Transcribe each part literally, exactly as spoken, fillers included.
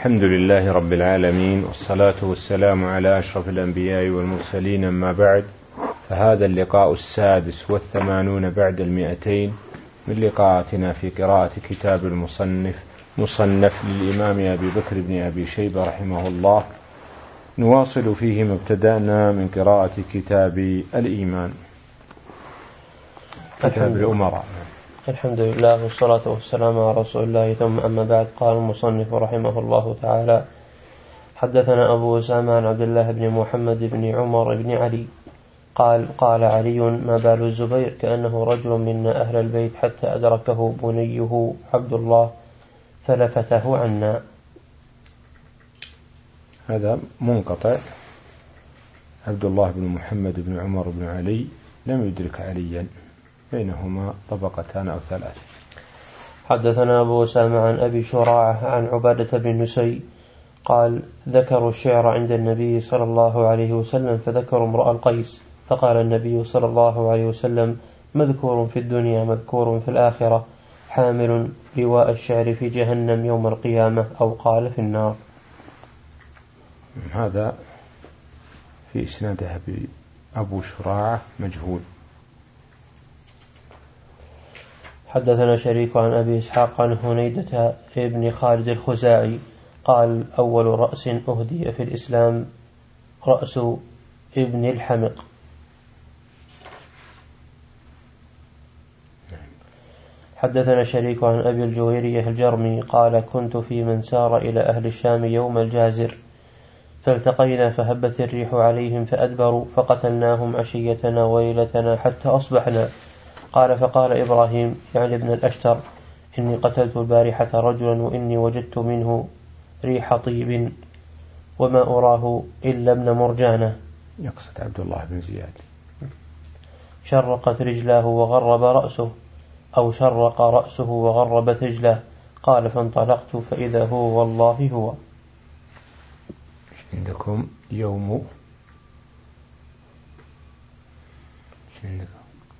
الحمد لله رب العالمين، والصلاة والسلام على أشرف الأنبياء والمرسلين، أما بعد، فهذا اللقاء السادس والثمانون بعد المئتين من لقاءاتنا في قراءة كتاب المصنف مصنف للإمام أبي بكر بن أبي شيبة رحمه الله، نواصل فيه ما ابتدأنا من قراءة كتاب الإيمان، كتاب الأمراء. الحمد لله والصلاة والسلام على رسول الله، ثم أما بعد. قال المصنف رحمه الله تعالى: حدثنا أبو أسامة عن عبد الله بن محمد بن عمر بن علي قال: قال علي: ما بال الزبير كأنه رجل منا أهل البيت حتى أدركه بنيه عبد الله فلفته عنا. هذا منقطع. عبد الله بن محمد بن عمر بن علي لم يدرك عليا، بينهما طبقتان أو ثلاث. حدثنا أبو أسامة عن أبي شراعة عن عبادة بن نسي قال: ذكروا الشعر عند النبي صلى الله عليه وسلم فذكروا امرأ القيس، فقال النبي صلى الله عليه وسلم: مذكور في الدنيا مذكور في الآخرة، حامل لواء الشعر في جهنم يوم القيامة، أو قال في النار. هذا في إسناده أبو شراعة مجهول. حدثنا شريك عن أبي إسحاق عن هنيدة ابن خالد الخزاعي قال: أول رأس أهدي في الإسلام رأس ابن الحمق. حدثنا شريك عن أبي الجويرية الجرمي قال: كنت في من سار إلى أهل الشام يوم الجازر، فالتقينا فهبت الريح عليهم فأدبروا، فقتلناهم عشيتنا وليلتنا حتى أصبحنا. قال: فقال إبراهيم يعني ابن الأشتر: إني قتلت البارحة رجلا وإني وجدت منه ريح طيب وما أراه إلا ابن مرجانة. يقصد عبد الله بن زياد. شرقت رجلاه وغرب رأسه، أو شرق رأسه وغربت رجلاه. قال: فانطلقت فإذا هو والله هو. عندكم يوم عندكم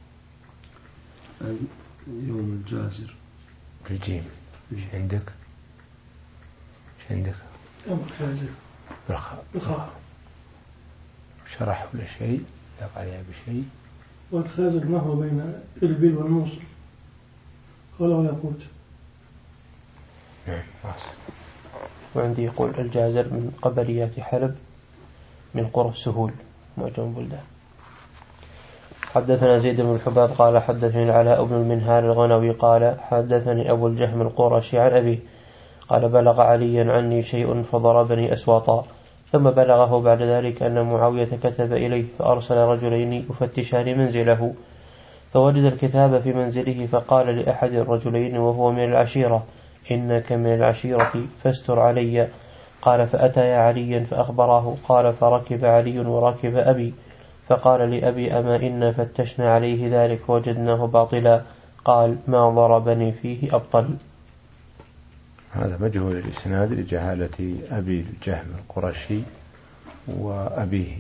يوم الجازر بالجيم. مش عندك مش عندك يوم الجازر بالخاء. شرح ولا شيء لا عليها بشيء. والخازر ما هو بين البل والموصل، قال ويقود. نعم واصل. وعندي يقول الجازر من قبليات حلب من قرى السهول معجم بلدان. حدثنا زيد بن الحباب قال: حدثني العلاء بن المنهال الغنوي قال: حدثني أبو الجهم القرشي عن أبيه قال: بلغ عليا عني شيء فضربني أسواطا، ثم بلغه بعد ذلك أن معاوية كتب إليه فأرسل رجلين يفتشان منزله، فوجد الكتاب في منزله، فقال لأحد الرجلين وهو من العشيرة: إنك من العشيرة فاستر علي. قال: فأتيا عليا فأخبراه. قال: فركب علي وركب أبي، فقال لأبي: أما إنا فتشنا عليه ذلك وجدناه باطلا. قال: ما ضربني فيه أبطل. هذا مجهول الإسناد لجهالة أبي الجهم القرشي وأبيه.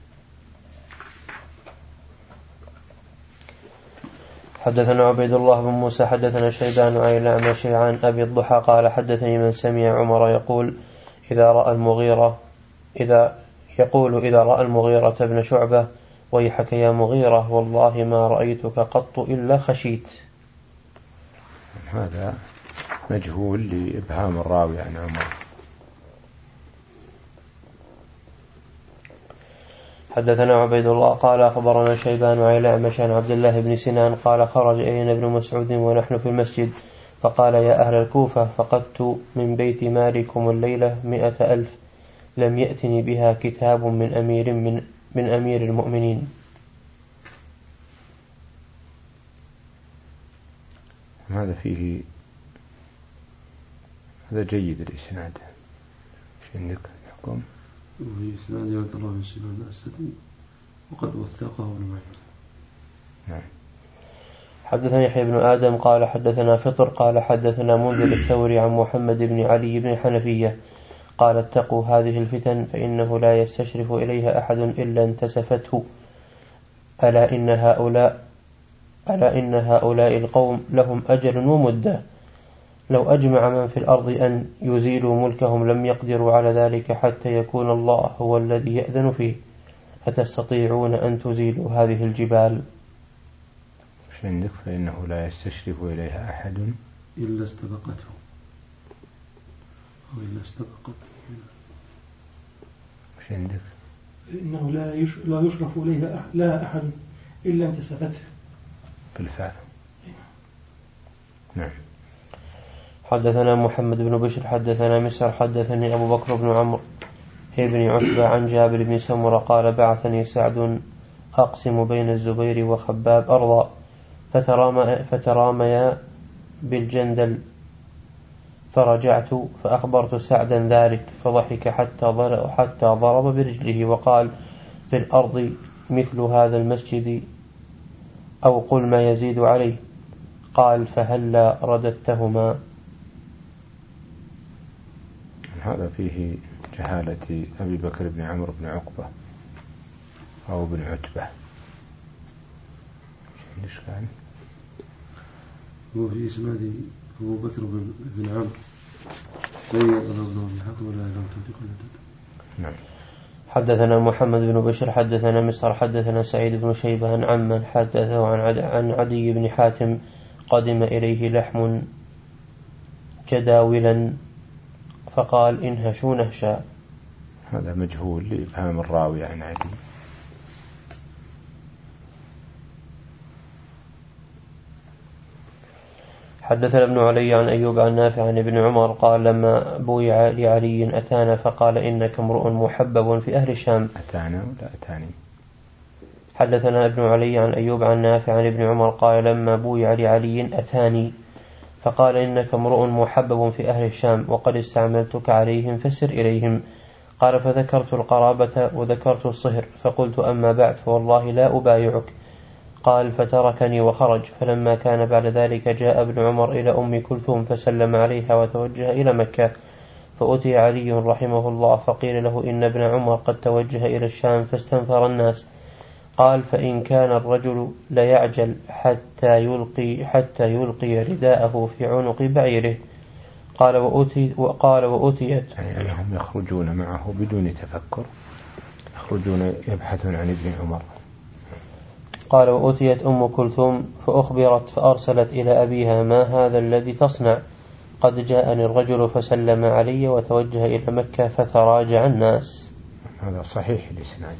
حدثنا عبيد الله بن موسى حدثنا شيبان عن الأعمش عن أبي الضحى قال: حدثني من سمع عمر يقول: إذا رأى المغيرة إذا يقول إذا رأى المغيرة بن شعبة: ويحك يا مغيرة، والله ما رأيتك قط إلا خشيت. هذا مجهول لإبهام الراوي عن عمر. حدثنا عبيد الله قال: أخبرنا شيبان عن الأعمش عن عبد الله بن سنان قال: خرج إلينا ابن مسعود ونحن في المسجد، فقال: يا أهل الكوفة، فقدت من بيت مالكم الليلة مئة ألف، لم يأتني بها كتاب من أمير من, من أمير المؤمنين. هذا فيه هذا جيد الإسناد. مش عندك حكم؟ وفي إسناد عبد الله بن سنان الأسدي وقد وثقه ابن معين. نعم. حدثنا يحيى بن آدم قال: حدثنا فطر قال: حدثنا منذر الثوري عن محمد بن علي بن الحنفية قال: اتقوا هذه الفتن فإنه لا يستشرف إليها أحد إلا انتسفته، ألا إن هؤلاء ألا إن هؤلاء القوم لهم أجل ومدة، لو أجمع من في الأرض أن يزيلوا ملكهم لم يقدروا على ذلك حتى يكون الله هو الذي يأذن فيه. أتستطيعون أن تزيلوا هذه الجبال؟ مش عندك فإنه لا يستشرف إليها أحد إلا استبقته أو إلا استبقت. مش عندك إنه لا لا يشرف إليها لا أحد إلا انتسبته بالفعل. نعم. حدثنا محمد بن بشر حدثنا مسعر حدثني أبو بكر بن عمرو بن عتبة عن جابر بن سمرة قال بعثني سعد أقسم بين الزبير وخباب أرضا فتراميا فترامي بالجندل فرجعت فأخبرت سعدا ذلك فضحك حتى حتى ضرب برجله وقال في الأرض مثل هذا المسجد أو قل ما يزيد عليه. قال فهلا رددتهما. هذا فيه جهالة أبي بكر بن عمرو بن عقبة أو بن عتبة. إيش كان؟ هو في إسناد أبو بكر بن عمرو قيد ابن الحكم ولا لم تنطق نعم. حدثنا محمد بن بشر حدثنا مسعر حدثنا سعيد بن شيبة عن عمن حدثه عن عد عن عدي بن حاتم قدم إليه لحم جداولا فقال انهشوا نهشا. هذا مجهول لإبهام الراوي عن عدي. حدثنا ابن علي عن أيوب عن نافع عن ابن عمر قال لما بويع لعلي أتانا فقال إنك امرؤ محبب في أهل الشام. أتانا ولا أتاني؟ حدثنا ابن علي عن أيوب عن نافع عن ابن عمر قال لما بويع لعلي أتاني فقال إنك امرؤ محبب في أهل الشام وقد استعملتك عليهم فسر إليهم. قال فذكرت القرابة وذكرت الصهر فقلت أما بعد فوالله لا أبايعك. قال فتركني وخرج. فلما كان بعد ذلك جاء ابن عمر إلى أم كلثوم فسلم عليها وتوجه إلى مكة فأتي علي رحمه الله فقيل له إن ابن عمر قد توجه إلى الشام فاستنفر الناس. قال فإن كان الرجل ليعجل حتى يلقي, حتى يلقي رداءه في عنق بعيره. قال وأتي وقال وأتيت يعني أنهم يخرجون معه بدون تفكر، يخرجون يبحثون عن ابن عمر. قال وأتيت أم كلثوم فأخبرت فأرسلت إلى أبيها ما هذا الذي تصنع؟ قد جاءني الرجل فسلم علي وتوجه إلى مكة فتراجع الناس. هذا صحيح الإسناد.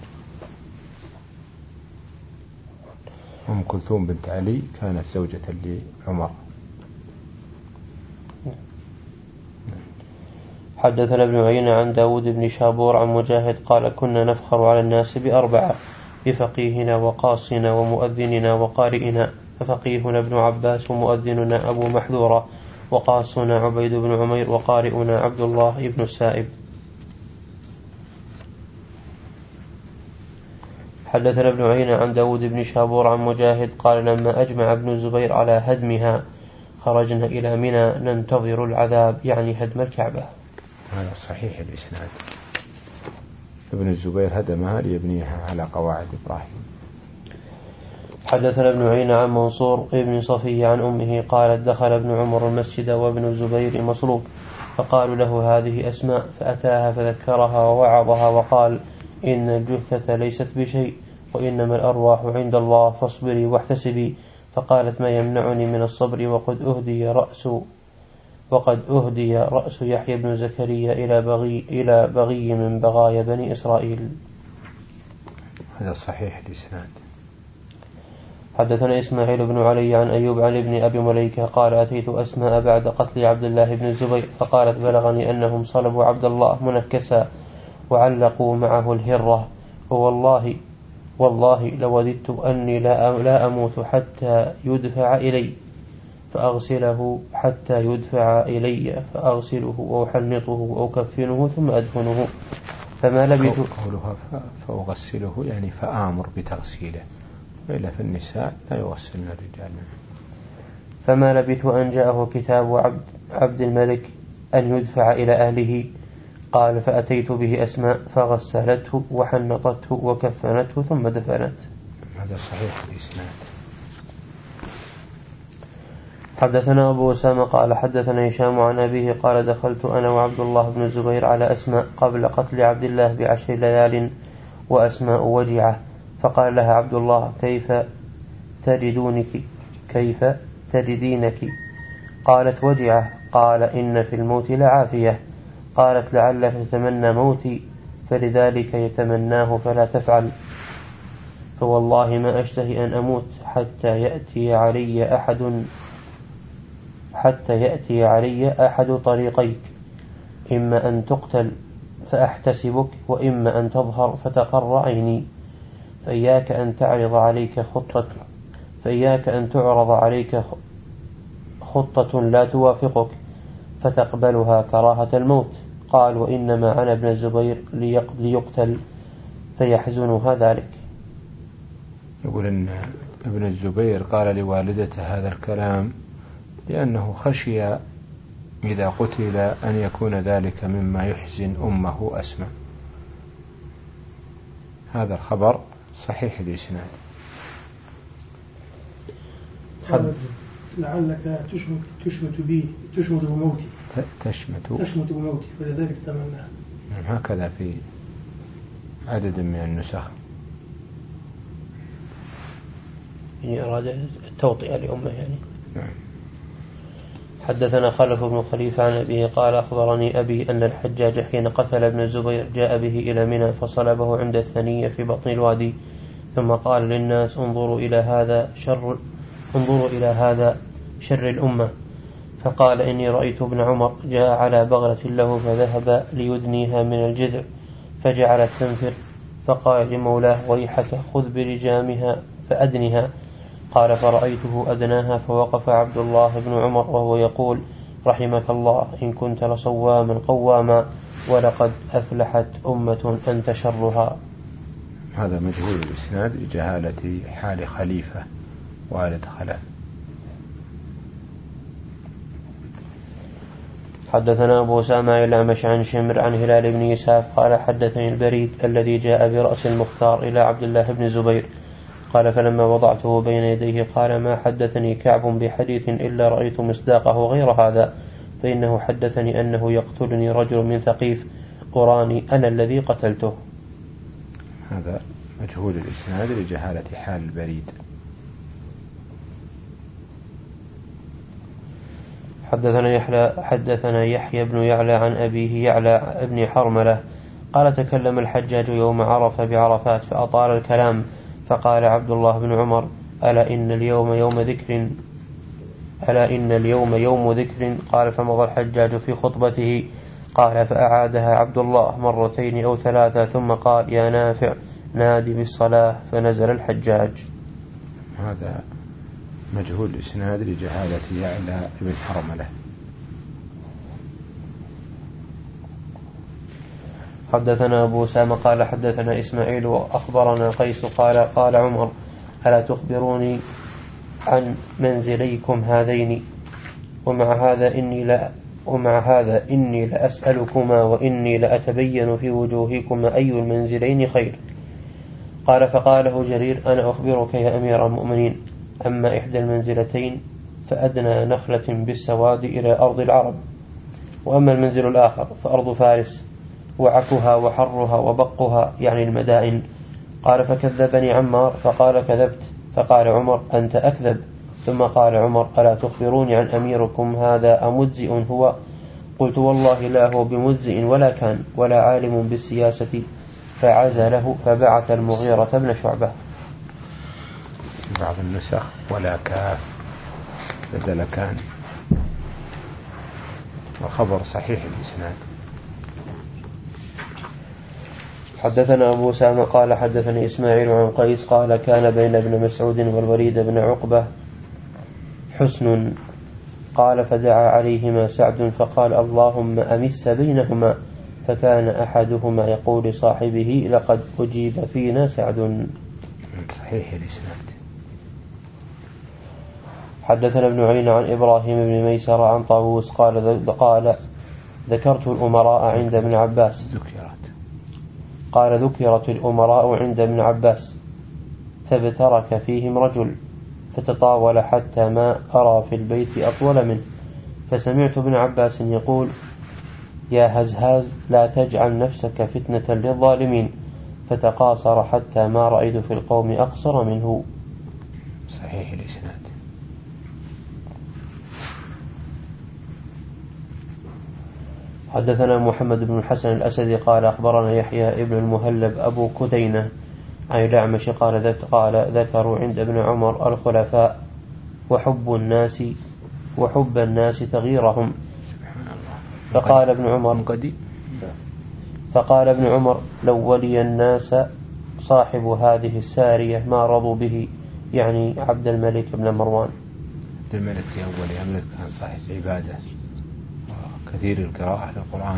أم كلثوم بنت علي كانت زوجة لعمر. حدثنا ابن عيينة عن داود بن شابور عن مجاهد قال كنا نفخر على الناس بأربعة بفقيهنا وقاصنا ومؤذننا وقارئنا. ففقيهنا ابن عباس ومؤذننا أبو محذورة وقاصنا عبيد بن عمير وقارئنا عبد الله بن السائب. حدثنا ابن عيينة عن داود بن شابور عن مجاهد قال لما أجمع ابن الزبير على هدمها خرجنا إلى منى ننتظر العذاب يعني هدم الكعبة. هذا صحيح الإسناد. ابن الزبير هدمها ليبنيها على قواعد إبراهيم. حدثنا ابن عيينة عن منصور ابن صفي عن أمه قالت دخل ابن عمر المسجد وابن الزبير مصلوب فقالوا له هذه أسماء فأتاها فذكرها ووعظها وقال إن الجثة ليست بشيء وإنما الأرواح عند الله فاصبري واحتسبي. فقالت ما يمنعني من الصبر وقد أهدي رأس وقد أهدي رأس يحيى بن زكريا إلى بغي, إلى بغي من بغايا بني إسرائيل. هذا صحيح الإسناد. حدثنا إسماعيل بن علي عن أيوب عن ابن أبي مليكة قال أتيت أسماء بعد قتل عبد الله بن الزبير فقالت بلغني أنهم صلبوا عبد الله منكسا وعلقوا معه الهرة ووالله والله لوددت أني لا أموت حتى يدفع إلي فأغسله حتى يدفع إلي فأغسله وأحنطه وأكفنه ثم أدفنه. فما لبثت قولها فأغسله يعني فآمر بتغسيله وإلا في النساء لا يغسلن الرجال. فما لبث أن جاءه كتاب عبد, عبد الملك أن يدفع إلى أهله. قال فأتيت به أسماء فغسلته وحنطته وكفنته ثم دفنته. هذا صحيح الإسناد. حدثنا أبو أسامة قال حدثنا هشام عن أبيه قال دخلت أنا وعبد الله بن الزبير على أسماء قبل قتل عبد الله بعشر ليال وأسماء وجعة، فقال لها عبد الله كيف تجدونك كيف تجدينك؟ قالت وجعة. قال إن في الموت لعافية. قالت لعلك تتمنى موتي فلذلك يتمناه فلا تفعل، فوالله ما أشتهي أن أموت حتى يأتي علي أحد حتى يأتي علي أحد طريقيك، إما أن تقتل فأحتسبك وإما أن تظهر فتقر عيني، فإياك أن تعرض عليك خطة فإياك أن تعرض عليك خطة لا توافقك فتقبلها كراهة الموت. قال وإنما عن ابن الزبير ليقتل فيحزنها ذلك. يقول إن ابن الزبير قال لوالدته هذا الكلام لأنه خشي إذا قتل أن يكون ذلك مما يحزن أمه أسماء. هذا الخبر صحيح الإسناد. لعلك تشمت تشمت بي تشمت بموتي تشمت تشمت بموتي فلذلك تمنى. هكذا في عدد من النسخ. يعني أراد التوطئة لأمه يعني. نعم. حدثنا خلف بن خليفة عن أبيه قال أخبرني أبي أن الحجاج حين قتل ابن الزبير جاء به إلى منى فصلبه عند الثنية في بطن الوادي، ثم قال للناس انظروا إلى هذا شر انظروا إلى هذا شر الأمة، فقال إني رأيت ابن عمر جاء على بغلة له فذهب ليدنيها من الجذع فجعلت تنفر، فقال لمولاه ويحك خذ برجامها فأدنها. قال فرأيته أدناها فوقف عبد الله بن عمر وهو يقول رحمك الله إن كنت لصواما قواما ولقد أفلحت أمة أنت شرها. هذا مجهول الإسناد لجهالة حال خليفة والد خلف. حدثنا أبو أسامة الأعمش عن شمر عن هلال بن إسحاق قال حدثني البريد الذي جاء برأس المختار إلى عبد الله بن الزبير قال فلما وضعته بين يديه قال ما حدثني كعب بحديث إلا رأيت مصداقه غير هذا، فإنه حدثني أنه يقتلني رجل من ثقيف أراني أنا الذي قتلته. هذا مجهول الإسناد لجهالة حال البريد. حدثنا يحيى حدثنا يحيى بن يعلى عن أبيه يعلى ابن حرملة قال تكلم الحجاج يوم عرفة بعرفات فأطال الكلام، فقال عبد الله بن عمر ألا إن اليوم يوم ذكر ألا إن اليوم يوم ذكر. قال فمضى الحجاج في خطبته قال فأعادها عبد الله مرتين أو ثلاثة ثم قال يا نافع نادي بالصلاة، فنزل الحجاج. هذا مجهول الإسناد لجهالة يعلى ابن حرملة. حدثنا أبو أسامة قال حدثنا إسماعيل وأخبرنا قيس قال قال عمر ألا تخبروني عن منزليكم هذين ومع هذا إني لا ومع هذا إني لأسألكما وإني لأتبين في وجوهكما أي المنزلين خير. قال فقاله جرير أنا أخبرك يا أمير المؤمنين أما إحدى المنزلتين فأدنى نخلة بالسواد إلى أرض العرب، وأما المنزل الآخر فأرض فارس وعكها وحرها وبقها يعني المدائن. قال فكذبني عمار فقال كذبت، فقال عمر أنت أكذب. ثم قال عمر ألا تخبروني عن أميركم هذا أمجزئ هو؟ قلت والله لا هو بمجزئ ولا كان ولا عالم بالسياسة، فعزله فبعث المغيرة بن شعبة. بعض النسخ ولا كاف بدل كان، والخبر صحيح الإسناد. حدثنا أبو أسامة قال حدثني إسماعيل عن قيس قال كان بين ابن مسعود والوليد بن عقبة حسن، قال فدعا عليهما سعد فقال اللهم أمس بينهما، فكان أحدهما يقول لصاحبه لقد أجيب فينا سعد. صحيح الإسناد. حدثنا ابن عين عن إبراهيم بن ميسر عن طاووس قال قال ذكرت الأمراء عند ابن عباس ذكرت قال ذكرت الأمراء عند ابن عباس فابترك فيهم رجل فتطاول حتى ما أرى في البيت أطول منه، فسمعت ابن عباس يقول: يا هزهاز لا تجعل نفسك فتنة للظالمين، فتقاصر حتى ما رأيت في القوم أقصر منه. صحيح الإسناد. حدثنا محمد بن الحسن الأسدي قال أخبرنا يحيى ابن المهلب أبو كدينة عن الأعمش قال قال ذكروا عند ابن عمر الخلفاء وحب الناس وحب الناس تغييرهم، فقال ابن عمر فقال ابن عمر لو ولي الناس صاحب هذه السارية ما رضوا به، يعني عبد الملك بن مروان. عبد الملك أول يملك كان صاحب عبادة وكثير القراءة للقرآن.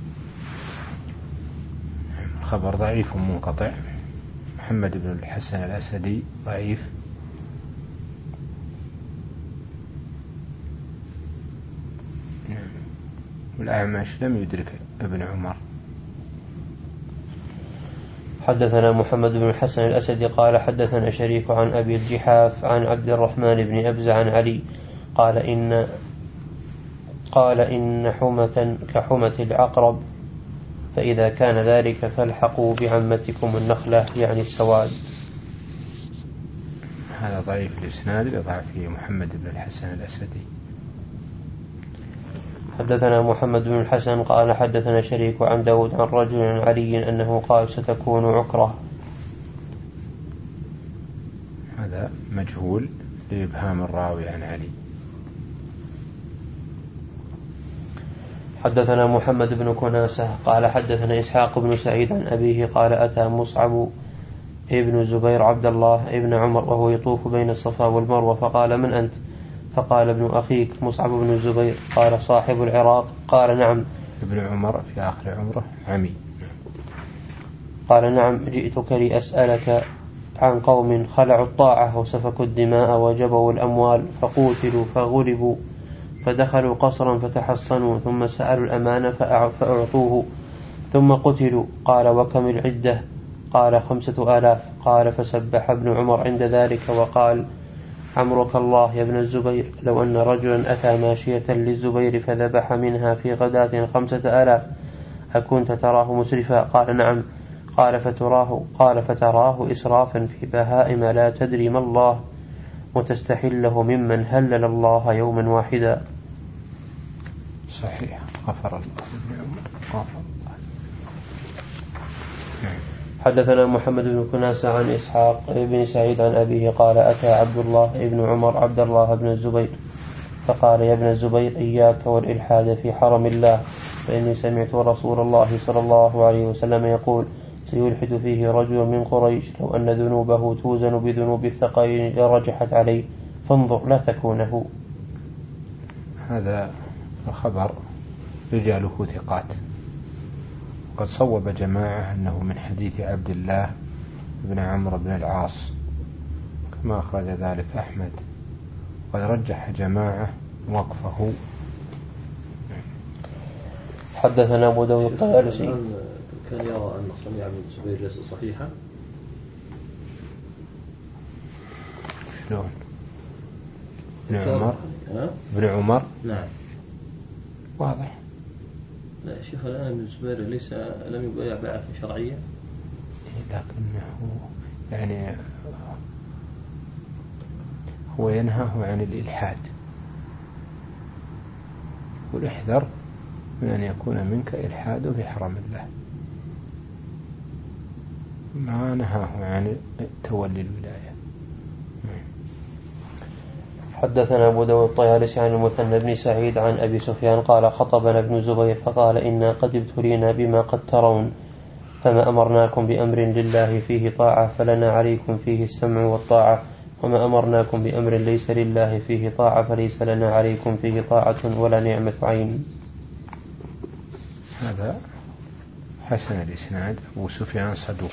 الخبر ضعيف منقطع. محمد بن الحسن الأسدي ضعيف. والأعمش لم يدرك ابن عمر. حدثنا محمد بن الحسن الأسدي قال حدثنا شريك عن أبي الجحاف عن عبد الرحمن بن أبزة عن علي قال إن قال إن حمة كحمة العقرب، فإذا كان ذلك فالحقوا بعمتكم النخلة، يعني السواد. هذا ضعيف الإسناد لضعف محمد بن الحسن الأسدي. حدثنا محمد بن الحسن قال حدثنا شريك عن داود عن رجل عن علي أنه قال ستكون عكرة. هذا مجهول لإبهام الراوي عن علي. حدثنا محمد بن كناسة قال حدثنا إسحاق بن سعيد عن أبيه قال أتى مصعب ابن زبير عبد الله ابن عمر وهو يطوف بين الصفا والمروة، فقال من أنت؟ فقال ابن أخيك مصعب بن الزبير. قال صاحب العراق؟ قال نعم. ابن عمر في آخر عمره عمي. قال نعم، جئتك لأسألك عن قوم خلعوا الطاعة وسفكوا الدماء وجبوا الأموال فقوتلوا فغلبوا فدخلوا قصرا فتحصنوا ثم سألوا الأمان فأعطوه ثم قتلوا. قال وكم العدة؟ قال خمسة آلاف. قال فسبح ابن عمر عند ذلك وقال عمرك الله يا ابن الزبير، لو أن رجلا أتى ماشية للزبير فذبح منها في غداة خمسة آلاف أكنت تراه مسرفا؟ قال نعم. قال فتراه قال فتراه إسرافا في بهائم لا تدري ما الله وتستحله ممن هلل الله يوما واحدا. صحيح. غفر الله. حدثنا محمد بن كناسة عن إسحاق بن سعيد عن أبيه قال أتى عبد الله بن عمر عبد الله بن الزبير فقال يا ابن الزبير إياك والإلحاد في حرم الله، فإني سمعت رسول الله صلى الله عليه وسلم يقول سيلحد فيه رجل من قريش لو أن ذنوبه توزن بذنوب الثقلين لرجحت عليه، فانظر لا تكونه. هذا الخبر رجاله ثقات، قد صوب جماعة أنه من حديث عبد الله بن عمرو بن العاص كما أخرج ذلك أحمد، قد رجح جماعة وقفه. حدثنا أبو داود الطيالسي كان يرى أن صنيع بن الزبير ليس صحيحا. شلون؟ ابن عمر ابن عمر نعم واضح. لا شيخ الآن ابن الزبير ليس لم يبايع بعثة شرعية، لكنه يعني هو ينهاه عن الإلحاد، يقول احذر من أن يكون منك إلحاد في حرم الله، ما نهاه عن تولي الولاية. حدثنا أبو داود الطيالسي عن المثنى بن سعيد عن أبي سفيان قال خطبنا ابن زبير فقال إنا قد ابتلينا بما قد ترون، فما أمرناكم بأمر لله فيه طاعة فلنا عليكم فيه السمع والطاعة، وما أمرناكم بأمر ليس لله فيه طاعة فليس لنا عليكم فيه طاعة ولا نعمة عين. هذا حسن الإسناد. أبو سفيان صدوق.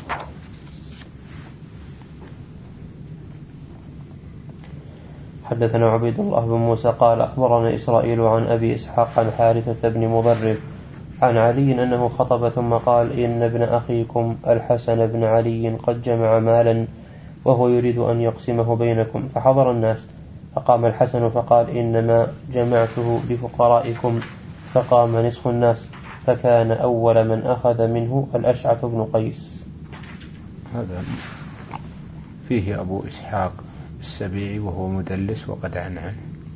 حدثنا عبيد الله بن موسى قال أخبرنا إسرائيل عن أبي إسحاق عن حارثة بن مضرب عن علي أنه خطب ثم قال إن ابن أخيكم الحسن بن علي قد جمع مالا وهو يريد أن يقسمه بينكم، فحضر الناس، فقام الحسن فقال إنما جمعته لفقرائكم، فقام نصف الناس، فكان أول من أخذ منه الأشعث بن قيس. هذا فيه أبو إسحاق السبيعي وهو مدلس وقد عن عنه.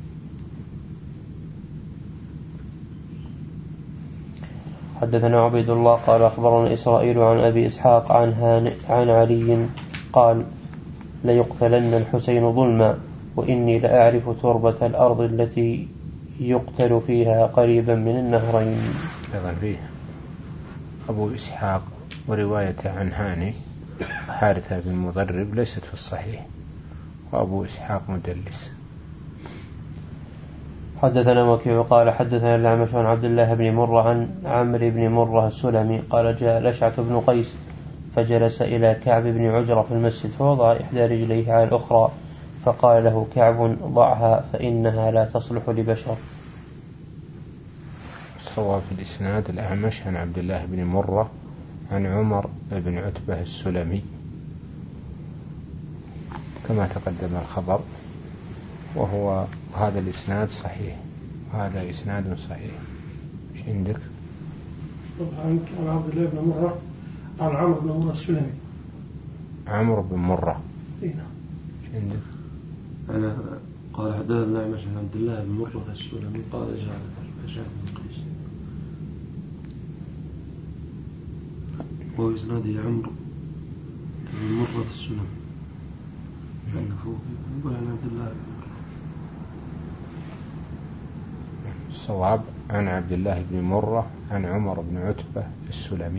حدثنا عبيد الله قال أخبرنا إسرائيل عن أبي إسحاق عن, عن علي قال ليقتلن الحسين ظلما، وإني لأعرف تربة الأرض التي يقتل فيها قريبا من النهرين. أيضا فيه أبو إسحاق ورواية عن هاني حارثة بن مضرب ليست في الصحيح، وأبو إسحاق مدلس. حدثنا وكيع قال حدثنا الأعمش عن عبد الله بن مرة عن عمرو بن مرة السلمي قال جاء الأشعث بن قيس فجلس إلى كعب بن عجرة في المسجد، فوضع إحدى رجليه على الأخرى، فقال له كعب ضعها فإنها لا تصلح لبشر. الصواب في الإسناد الأعمش عن عبد الله بن مرة عن عمر بن عتبة السلمي كما تقدم الخبر، وهو هذا الإسناد صحيح، هذا إسناد صحيح. إيش عندك؟ عن عبد الله بن مرة عن عمرو بن مرة السلمي. عمرو بن مرة. إيه. إيش عندك؟ أنا قال حدثنا الأعمش عن عبد الله بن مرة السلمي قال جاء الأشعث بن قيس، وهو إسناده عمرو بن مرة السلمي. يقول عن عبد الله الصواب عن عبد الله بن مرة عن عمر بن عتبة السلمي.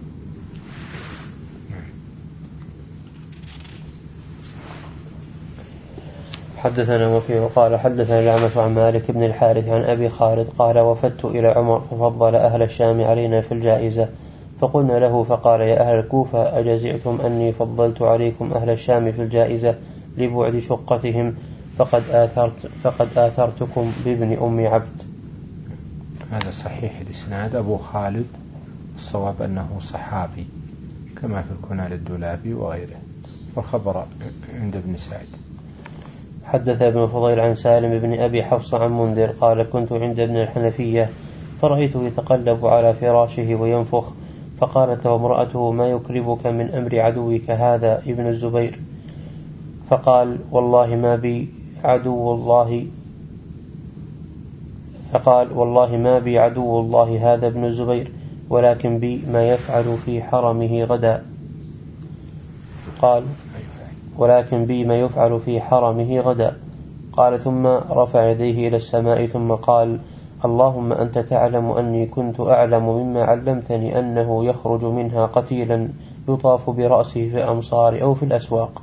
حدثنا وكيع قال حدثنا الأعمش عن مالك بن الحارث عن أبي خالد قال وفدت إلى عمر ففضل أهل الشام علينا في الجائزة، فقلنا له فقال يا أهل الكوفة أجزعتم أني فضلت عليكم أهل الشام في الجائزة لبعد شقتهم، فقد آثرت فقد آثرتكم بابن أم عبد. هذا صحيح الإسناد. أبو خالد الصواب أنه صحابي كما في الكنى للدولابي وغيره، والخبر عند ابن سعد. حدث ابن فضيل عن سالم بن أبي حفص عن منذر قال كنت عند ابن الحنفية فرأيته يتقلب على فراشه وينفخ، فقالت له امرأته ما يكربك من أمر عدوك هذا ابن الزبير؟ فقال والله ما بي عدو الله فقال والله ما بي عدو الله هذا ابن الزبير، ولكن بي ما يفعل في حرمه غدا. قال ولكن بي ما يفعل في حرمه غدا. قال ثم رفع يديه إلى السماء ثم قال اللهم أنت تعلم أني كنت أعلم مما علمتني أنه يخرج منها قتيلا يطاف برأسه في الأمصار أو في الأسواق.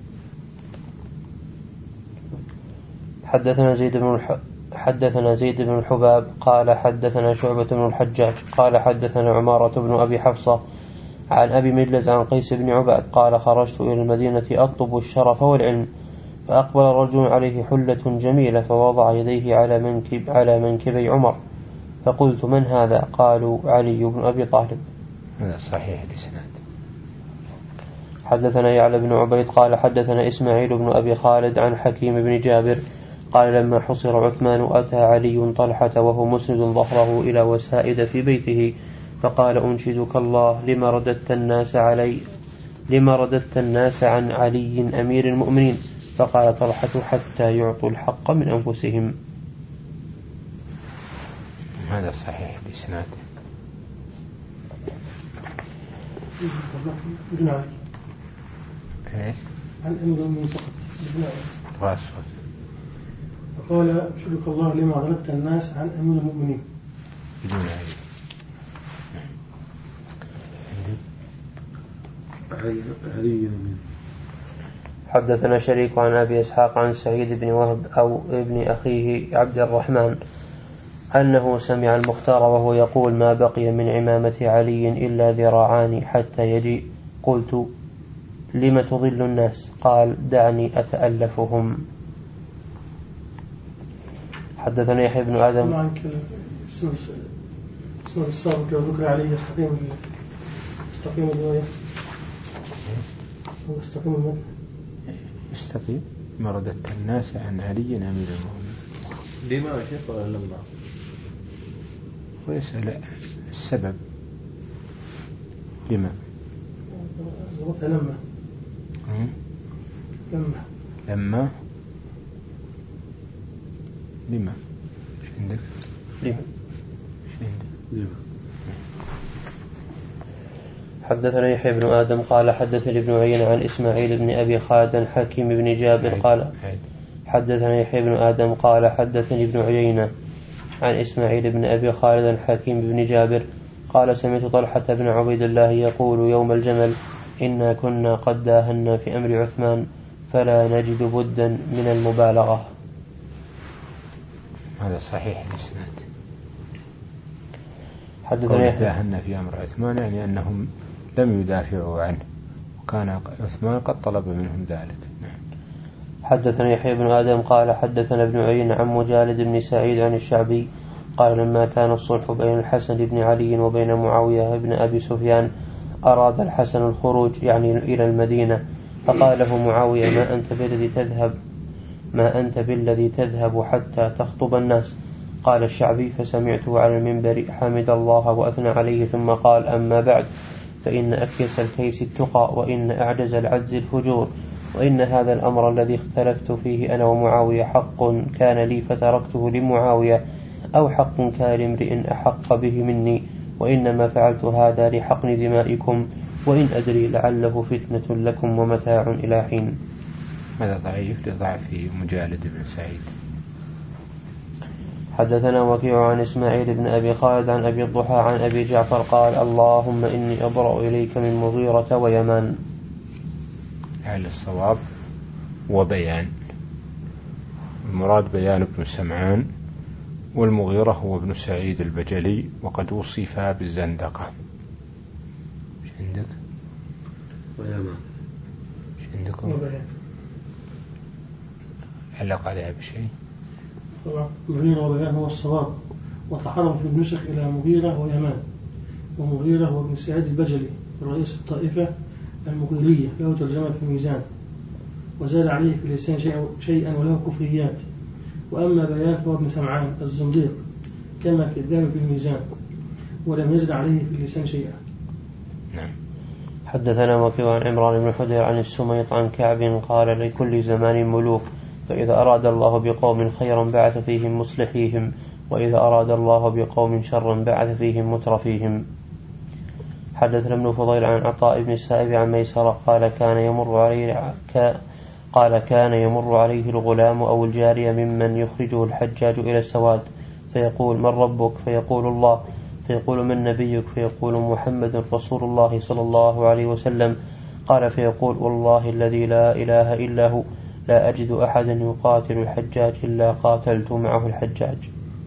حدثنا زيد بن الح... حدثنا زيد بن الحباب قال حدثنا شعبة بن الحجاج قال حدثنا عمارة بن أبي حفصة عن أبي مجلس عن قيس بن عباد قال خرجت إلى المدينة أطلب الشرف والعلم، فأقبل رجل عليه حلة جميلة فوضع يديه على منكب على منكبي عمر، فقلت من هذا؟ قالوا علي بن أبي طالب. هذا صحيح الإسناد. حدثنا يعلى بن عبيد قال حدثنا إسماعيل بن أبي خالد عن حكيم بن جابر قال لما حصر عثمان أتى علي طلحة وهو مسند ظهره إلى وسائد في بيته، فقال أنشدك الله لما رددت الناس علي لما رددت الناس عن علي أمير المؤمنين؟ فقال طلحة حتى يعطوا الحق من أنفسهم. هذا صحيح الإسناد. ايش؟ عن أمير المؤمنين فقط. فقال أنشدك الله لما رددت الناس عن أمير المؤمنين بدون عين. حدثنا شريك عن أبي إسحاق عن سعيد بن وهب أو ابن أخيه عبد الرحمن أنه سمع المختار وهو يقول ما بقي من عمامة علي إلا ذراعان حتى يجيء. قلت لم تضل الناس؟ قال دعني أتألفهم. حدثنا يحيى بن آدم عنك السنة السابق لو ذكر عليه يستقيم يستقيم الرواية ويستقيم المتن. استقيم. مرددت الناس عن علي أمير المؤمنين. لما يا شيخ ولا لما؟ ويسأل السبب. لما؟ لما لما لما لما ايش عندك؟ لما ايش عندك؟ لما حدثنا يحيى بن آدم قال حدثني ابن عيينة عن إسماعيل بن أبي خالد عن حكيم بن جابر قال حدثنا يحيى بن آدم قال حدثني ابن عيينة عن إسماعيل بن أبي خالد عن حكيم بن جابر قال سمعت طلحة بن عبيد الله يقول يوم الجمل إنا كنا قد داهنا في أمر عثمان فلا نجد بدا من المبالغة. هذا صحيح الإسناد. حدثنا داهنا في أمر عثمان يعني أنهم لم يدافعوا عنه وكان عثمان قد طلب منهم ذلك. حدثنا يحيى بن آدم قال حدثنا ابن عيينة عن مجالد بن سعيد عن الشعبي قال لما كان الصلح بين الحسن بن علي وبين معاوية بن أبي سفيان أراد الحسن الخروج يعني إلى المدينة فقال له معاوية ما أنت بالذي تذهب ما أنت بالذي تذهب حتى تخطب الناس. قال الشعبي فسمعته على المنبر حمد الله وأثنى عليه ثم قال أما بعد فإن أكيس الكيس التقى وإن أعجز العجز الفجور وإن هذا الأمر الذي اختلفت فيه أنا ومعاوية حق كان لي فتركته لمعاوية أو حق كان لامرئ أحق به مني وإنما فعلت هذا لحقن دمائكم وإن أدري لعله فتنة لكم ومتاع إلى حين. هذا ضعيف لضعف مجالد بن سعيد. حدثنا وكيع عن إسماعيل بن أبي خالد عن أبي الضحى عن أبي جعفر قال اللهم إني أبرأ إليك من مغيرة ويمان. على الصواب وبيان. المراد بيان بن سمعان والمغيرة هو ابن سعيد البجلي وقد وصف بالزندقة. ايش عندك؟ ويمان. ايش عندكم؟ علق عليها بشيء؟ مغيرة وبيان هو الصواب وتحرف في النسخ إلى مغيرة ويمان ومغيرة هو ابن سعيد البجلي رئيس الطائفة المغيرية له ترجمة في الميزان وزاد عليه في اللسان شيئا وله كفريات. وأما بيان فهو ابن سمعان الزنديق كما في الذهب في الميزان ولم يزد عليه في اللسان شيئا. نعم. حدثنا وكيع عن عمران بن حدير عن السميط عن كعب قال لكل زمان ملوك فإذا أراد الله بقوم خيرا بعث فيهم مصلحيهم وإذا أراد الله بقوم شرا بعث فيهم مترفيهم. حدثنا ابن فضيل عن عطاء بن السائب عن ميسرة قال كان يمر عليه قال كان يمر عليه الغلام أو الجارية ممن يخرجه الحجاج إلى السواد فيقول من ربك فيقول الله فيقول من نبيك فيقول محمد رسول الله صلى الله عليه وسلم قال فيقول والله الذي لا إله إلا هو لا أجد أحدا يقاتل الحجاج إلا قاتلت معه الحجاج.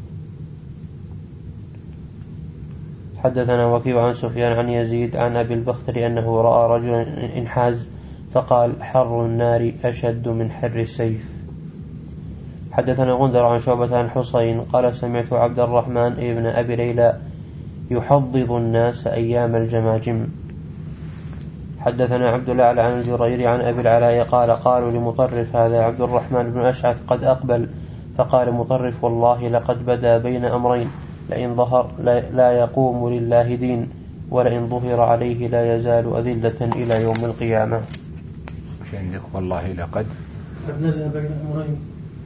حدثنا وكيع عن سفيان عن يزيد عن أبي البختر أنه رأى رجلا انحاز فقال حر النار أشد من حر السيف. حدثنا غندر عن شعبة عن حسين قال سمعت عبد الرحمن ابن أبي ليلى يحضض الناس أيام الجماجم. حدثنا عبد الأعلى عن الجرير عن أبي العلاء قال قالوا لمطرف هذا عبد الرحمن بن أشعث قد أقبل فقال مطرف والله لقد بدا بين أمرين لئن ظهر لا يقوم لله دين ولئن ظهر عليه لا يزال أذلة إلى يوم القيامة. مش عندك والله لقد قد نزل بين أمرين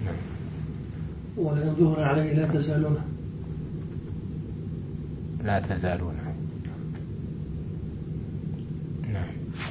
ولئن ظهر عليه لا تزالون لا تزالون. نعم.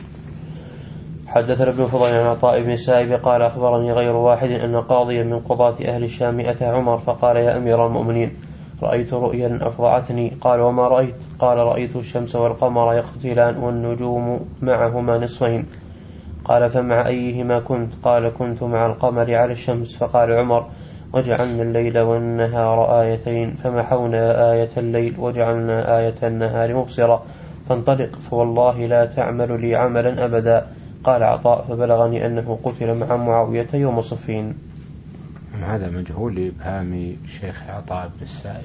حدثنا ابن فضيل عن عطاء بن السائب قال أخبرني غير واحد أن قاضيا من قضاة أهل الشام أتى عمر فقال يا أمير المؤمنين رأيت رؤيا أفضعتني. قال وما رأيت؟ قال رأيت الشمس والقمر يقتتلان والنجوم معهما نصفين. قال فمع أيهما كنت؟ قال كنت مع القمر على الشمس. فقال عمر وجعلنا الليل والنهار آيتين فمحونا آية الليل وجعلنا آية النهار مبصرة فانطلق فوالله لا تعمل لي عملا أبدا. قال عطاء فبلغني أنه قتل مع معاوية يوم صفين. هذا مجهول لإبهام الشيخ عطاء بن السائب.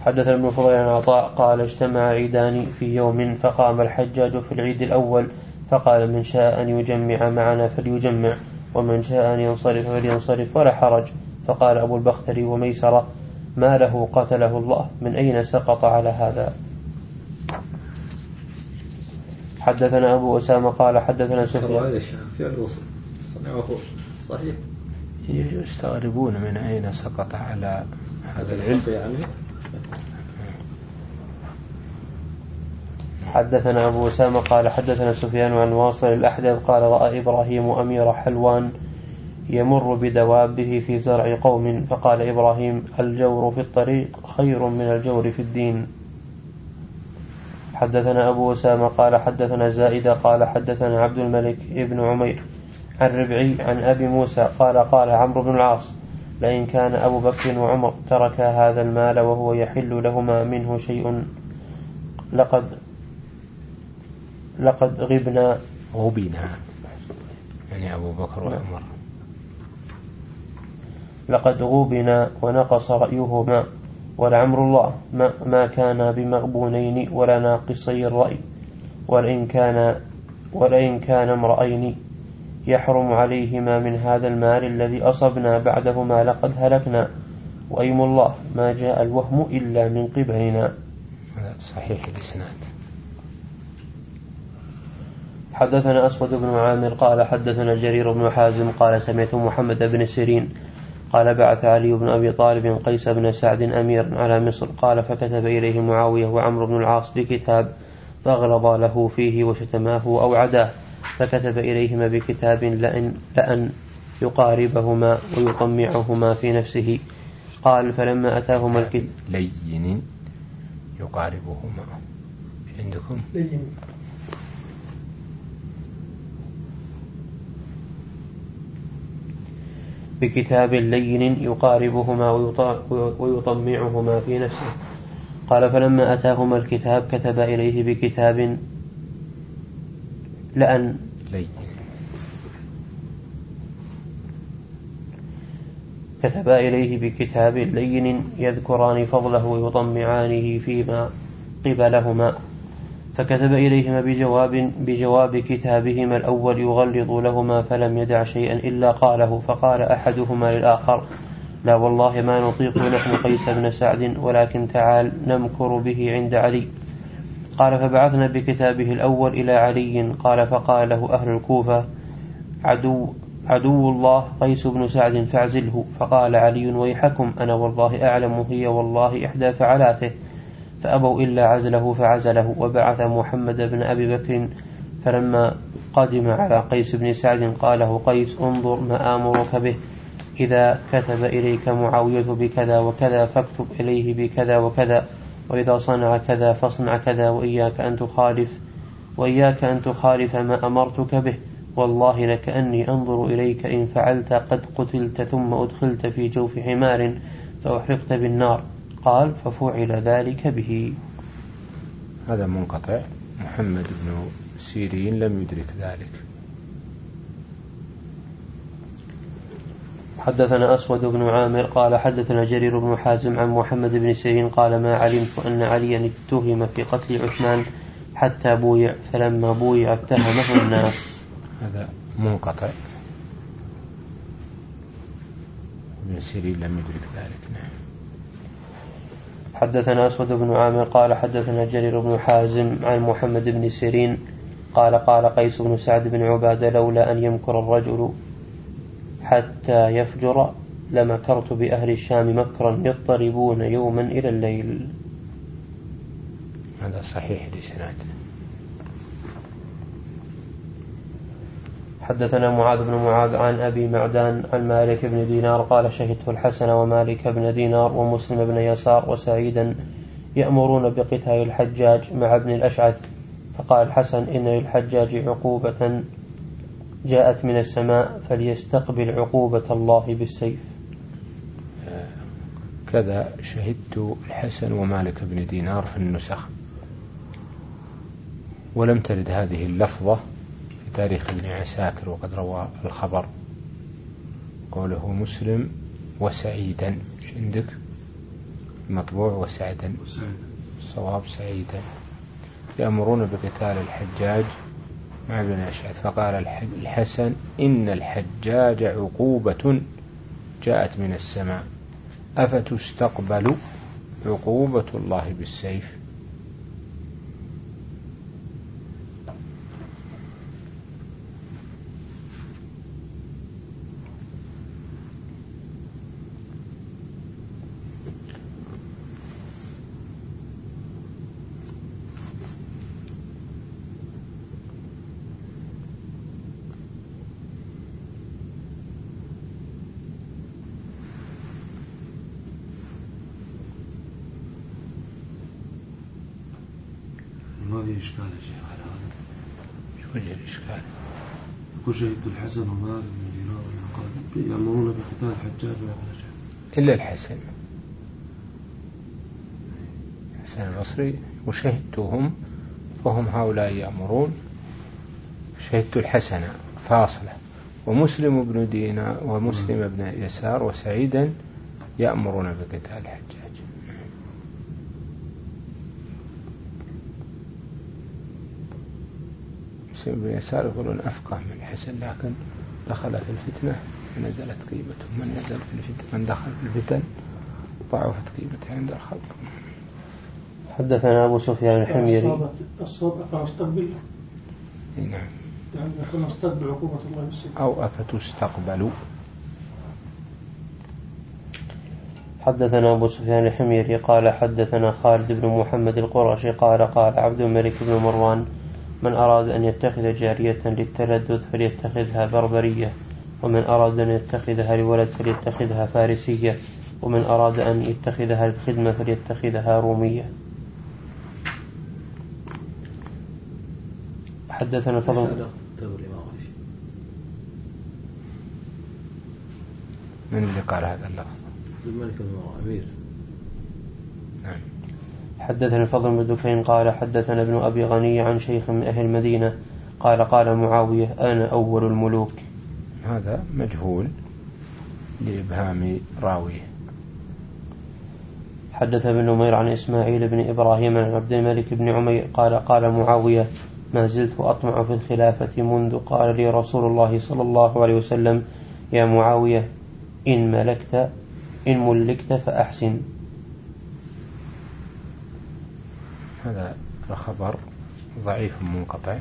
حدثنا ابن فضيل عن عطاء قال اجتمع عيدان في يوم فقام الحجاج في العيد الأول فقال من شاء أن يجمع معنا فليجمع ومن شاء أن ينصرف فلينصرف ولا حرج. فقال أبو البختري وميسرة ما له قتله الله من أين سقط على هذا. حدثنا أبو أسامة قال حدثنا سفيان صحيح يستغربون من أين سقط على هذا العلم يعني. حدثنا أبو أسامة قال حدثنا سفيان عن واصل الأحدث قال رأى إبراهيم أمير حلوان يمر بدوابه في زرع قوم فقال إبراهيم الجور في الطريق خير من الجور في الدين. حدثنا أبو أسامة قال حدثنا زائدة قال حدثنا عبد الملك ابن عمير عن ربعي عن أبي موسى قال قال عمرو بن العاص لئن كان أبو بكر وعمر ترك هذا المال وهو يحل لهما منه شيء لقد لقد غبنا غبنا يعني أبو بكر وعمر لقد غوبنا ونقص رأيهما ولعمر الله ما, ما كان بمغبونين ولا ناقصي الرأي ولئن كان, ولئن كان امرأين يحرم عليهما من هذا المال الذي أصبنا بعدهما لقد هلكنا وأيم الله ما جاء الوهم إلا من قبلنا. هذا صحيح الإسناد. حدثنا أسود بن عامر قال حدثنا جرير بن حازم قال سمعت محمد بن سيرين قال بعث علي بن أبي طالب قيس بن سعد أمير على مصر قال فكتب إليه معاوية وعمرو بن العاص بكتاب فأغلظ له فيه وشتماه أو عداه فكتب إليهما بكتاب لأن, لأن يقاربهما ويطمعهما في نفسه. قال فلما أتاهما الكتاب لين يقاربهما عندكم لين بكتاب لين يقاربهما ويطمعهما في نفسه. قال فلما أتاهما الكتاب كتب إليه بكتاب لأن لين كتب إليه بكتاب لين يذكران فضله ويطمعانه فيما قبلهما فكتب إليهما بجواب, بجواب كتابهما الأول يغلظ لهما فلم يدع شيئا إلا قاله. فقال أحدهما للآخر لا والله ما نطيق نحن قيس بن سعد ولكن تعال نمكر به عند علي. قال فبعثنا بكتابه الأول إلى علي. قال فقال له أهل الكوفة عدو, عدو الله قيس بن سعد فاعزله. فقال علي ويحكم أنا والله أعلم هي والله إحدى فعلاته فأبوا إلا عزله فعزله. وبعث محمد بن أبي بكر فلما قدم على قيس بن سعد قال له قيس انظر ما آمرك به إذا كتب إليك معاوية بكذا وكذا فاكتب إليه بكذا وكذا وإذا صنع كذا فاصنع كذا وإياك أن تخالف وإياك أن تخالف ما أمرتك به والله لكأني أنظر إليك إن فعلت قد قتلت ثم أدخلت في جوف حمار فأحرقت بالنار. قال ففعل ذلك به. هذا منقطع. محمد بن سيرين لم يدرك ذلك. حدثنا أسود بن عامر قال حدثنا جرير بن حازم عن محمد بن سيرين قال ما علمت أن عليا اتهم في قتل عثمان حتى بويع فلما بويع اتهمه الناس. هذا منقطع. ابن سيرين لم يدرك ذلك. نعم. حدثنا أسود بن عامر قال حدثنا جرير بن حازم عن محمد بن سيرين قال قال قيس بن سعد بن عبادة لولا أن يمكر الرجل حتى يفجر لمكرت بأهل الشام مكرا يضطربون يوما إلى الليل. هذا صحيح الإسناد. حدثنا معاذ بن معاذ عن أبي معدان عن مالك بن دينار قال شهدت الحسن ومالك بن دينار ومسلم بن يسار وسعيدا يأمرون بقتال الحجاج مع ابن الأشعث. فقال الحسن إن للحجاج عقوبة جاءت من السماء فليستقبل عقوبة الله بالسيف. كذا شهدت الحسن ومالك بن دينار في النسخ ولم ترد هذه اللفظة في تاريخ ابن عساكر وقد روى الخبر قوله مسلم وسعيدا. عندك مطبوع وسعدا، الصواب سعيدا. يأمرون بقتال الحجاج مع ابن أشعث، فقال الحسن إن الحجاج عقوبة جاءت من السماء أفتستقبل عقوبة الله بالسيف. ما في إشكال يا شيخ على هذا. شو وجه الإشكال؟ يقول شهد الحسن ومالك بن دينار قال يأمرون بقتال الحجاج وابن أشعث إلا الحسن الحسن البصري وشهدتهم وهم هؤلاء يأمرون. شهدت الحسن فاصلة، ومسلم بن دينار ومسلم بن يسار وسعيدا يأمرون بقتال الحجاج. مسلم بن يسار يقولون أفقه من الحسن، لكن دخل في الفتنة فنزلت قيمته. من نزل في الفتنة من دخل في الفتن ضعفت قيمته عند الخلق. حدثنا أبو سفيان الحميري. الصواب أفنستقبل. نعم. يعني أفنستقبل عقوبة الله بالسيف. أو أفتستقبلوا. حدثنا أبو سفيان الحميري قال حدثنا خالد بن محمد القرشي قال قال عبد الملك بن مروان من أراد أن يتخذ جارية للتلذذ فليتخذها بربرية، ومن أراد أن يتخذها لولد فليتخذها فارسية، ومن أراد أن يتخذها للخدمة فليتخذها رومية. حدثنا فضل من اللي قال هذا اللفظ؟ الملك الأمير. نعم. حدثنا الفضل بن دكين قال حدثنا ابن أبي غني عن شيخ من أهل المدينة قال قال معاوية أنا أول الملوك. هذا مجهول لإبهام راويه. حدث ابن نمير عن إسماعيل بن إبراهيم عن عبد الملك بن عمير قال قال معاوية ما زلت أطمع في الخلافة منذ قال لي رسول الله صلى الله عليه وسلم يا معاوية إن ملكت إن ملكت فأحسن. هذا الخبر ضعيف منقطع.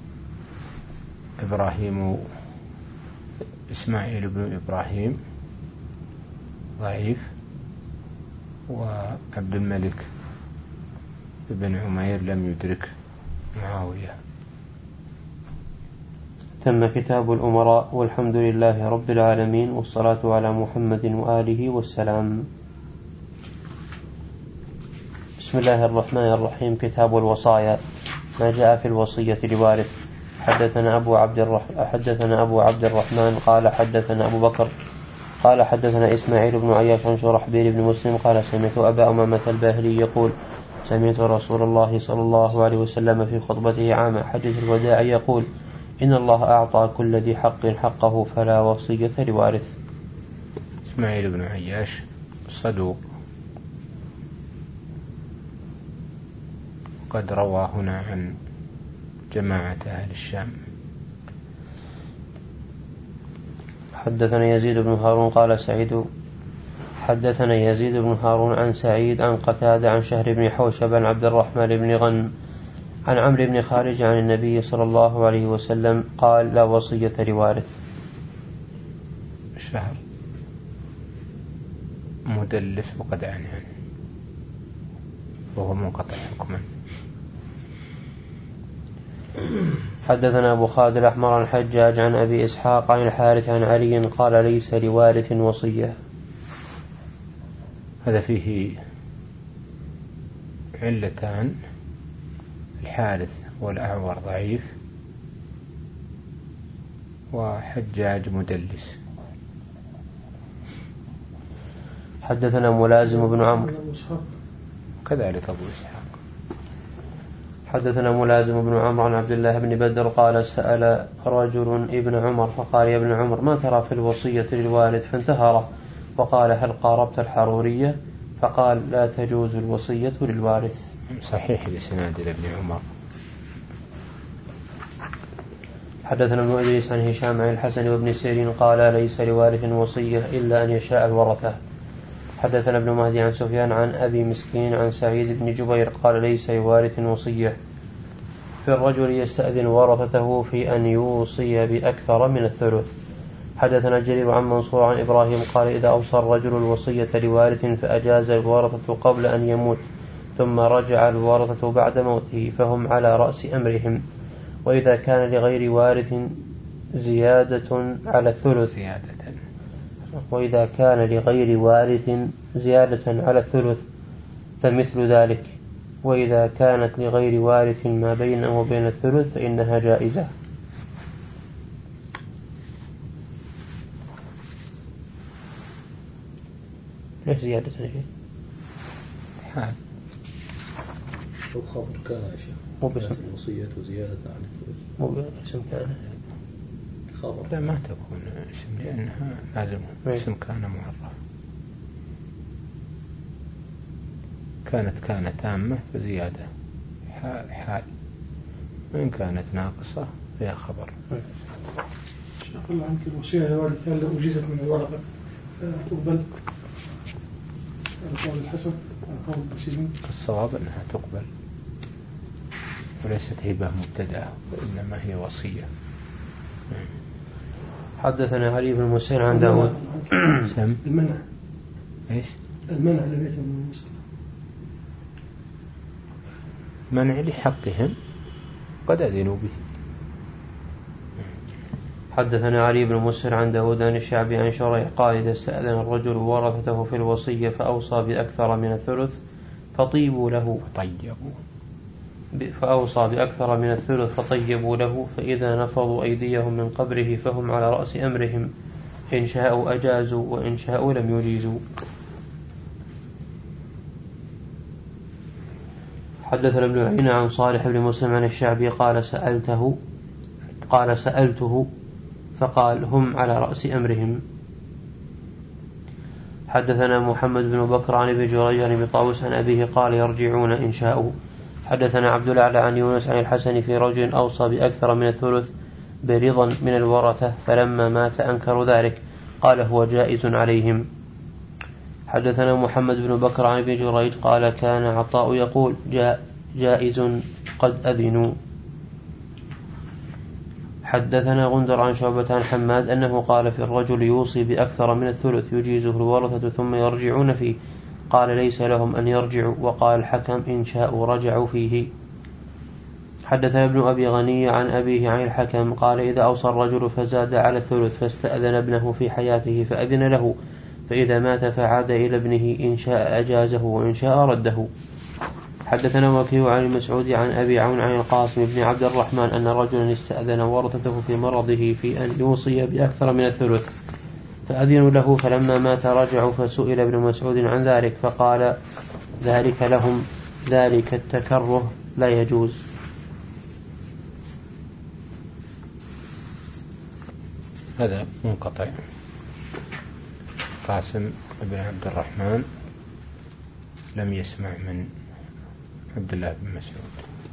إبراهيم إسماعيل بن إبراهيم ضعيف، وعبد الملك بن عمير لم يدرك معاوية. تم كتاب الأمراء والحمد لله رب العالمين والصلاة على محمد وآله والسلام. بسم الله الرحمن الرحيم. كتاب الوصايا، ما جاء في الوصية لوارث. حدثنا أبو عبد الرح... حدثنا أبو عبد الرحمن قال حدثنا أبو بكر قال حدثنا إسماعيل بن عياش عن شرحبيل بن مسلم قال سمعت أبا أمامة الباهلي يقول سمعت رسول الله صلى الله عليه وسلم في خطبته عام حجة الوداع يقول إن الله أعطى كل ذي حق حقه فلا وصية لوارث. إسماعيل بن عياش صدوق، قد روى هنا عن جماعة أهل الشام. حدثنا يزيد بن هارون قال سعيد حدثنا يزيد بن هارون عن سعيد عن قتادة عن شهر بن حوشب عن عبد الرحمن بن غنم عن عمرو بن خارج عن النبي صلى الله عليه وسلم قال لا وصية لوارث. شهر مدلس وقد عنه وهو منقطع حكما. حدثنا أبو خالد الأحمر عن حجاج عن أبي إسحاق عن الحارث عن علي قال ليس لوارث وصية. هذا فيه علتان، الحارث والأعور ضعيف، وحجاج مدلس. حدثنا ملازم بن عمرو كذلك أبو إسحاق. حدثنا ملازم بن عمرو عن عبد الله بن بدر قال سأل رجل ابن عمر فقال يا ابن عمر ما ترى في الوصية للوارث فانتهره وقال هل قاربت الحرورية فقال لا تجوز الوصية للوارث. صحيح الإسناد لابن عمر. حدثنا ابن إدريس عن هشام عن الحسن وابن سيرين قال ليس لوارث وصية إلا أن يشاء الورثة. حدثنا ابن مهدي عن سفيان عن أبي مسكين عن سعيد بن جبير قال ليس لوارث وصية في الرجل يستأذن ورثته في أن يوصي بأكثر من الثلث. حدثنا جرير عن منصور عن إبراهيم قال إذا أوصى الرجل الوصية لوارث فأجاز الورثة قبل أن يموت ثم رجع الورثة بعد موته فهم على رأس أمرهم. وإذا كان لغير وارث زيادة على الثلث زيادة وإذا كان لغير وارث زيادة على الثلث فمثل ذلك. وإذا كانت لغير وارث ما بينه وبين الثلث فإنها جائزة. ليش زيادة شيء؟ حال هو خبر كان يا شيخ مو باسم الوصية وزيادة عن الثلث مو باسم كان خبر. لا ما تكون اسم لأنها لازم اسم كان معرف. كانت كانت تامة فزيادة حال, حال. وإن كانت ناقصة فيها خبر. شاء الله عنك الوصية لوالد كان لو أجيزت من الورقة تقبل القول الحسن القول البسيطين. الصواب أنها تقبل وليست هبة مبتدأة وإنما هي وصية. حدثنا علي بن مسير عن داود سم المنع إيش المنع لم يتم من المسلم منع لحقهم قد أذنوا به. حدثنا علي بن مسهر عن داود عن الشعبي عن شريح قال إذا استأذن الرجل ورثته في الوصية فأوصى بأكثر من الثلث فطيبوا له طيبوا فأوصى بأكثر من الثلث فطيبوا له فإذا نفضوا أيديهم من قبره فهم على رأس أمرهم إن شاءوا أجازوا وإن شاءوا لم يجيزوا. حدثنا ابن عيينة عن صالح بن مسلم عن الشعبي قال سألته قال سألته فقال هم على رأس أمرهم. حدثنا محمد بن بكر عن ابن جريج عن ابن طاووس عن أبيه قال يرجعون إن شاءوا. حدثنا عبد الأعلى عن يونس عن الحسن في رجل أوصى بأكثر من الثلث برضا من الورثة فلما مات أنكروا ذلك قال هو جائز عليهم. حدثنا محمد بن بكر عن ابن جريج قال كان عطاء يقول جاء جائز قد أذنوا. حدثنا غندر عن شعبة عن حماد أنه قال في الرجل يوصي بأكثر من الثلث يجيزه الورثة ثم يرجعون فيه قال ليس لهم أن يرجعوا وقال الحكم إن شاءوا رجعوا فيه. حدثنا ابن أبي غني عن أبيه عن الحكم قال إذا أوصى الرجل فزاد على الثلث فاستأذن ابنه في حياته فأذن له فإذا مات فعاد إلى ابنه إن شاء أجازه وإن شاء رده. حدثنا وكيع عن المسعود عن أبي عون عن القاسم بن عبد الرحمن أن رجلا استأذن ورثته في مرضه في أن يوصي بأكثر من الثلث فأذنوا له فلما مات رجعوا فسئل ابن مسعود عن ذلك فقال ذلك لهم ذلك التكره لا يجوز. هذا منقطع. قاسم بن عبد الرحمن لم يسمع من عبد الله بن مسعود.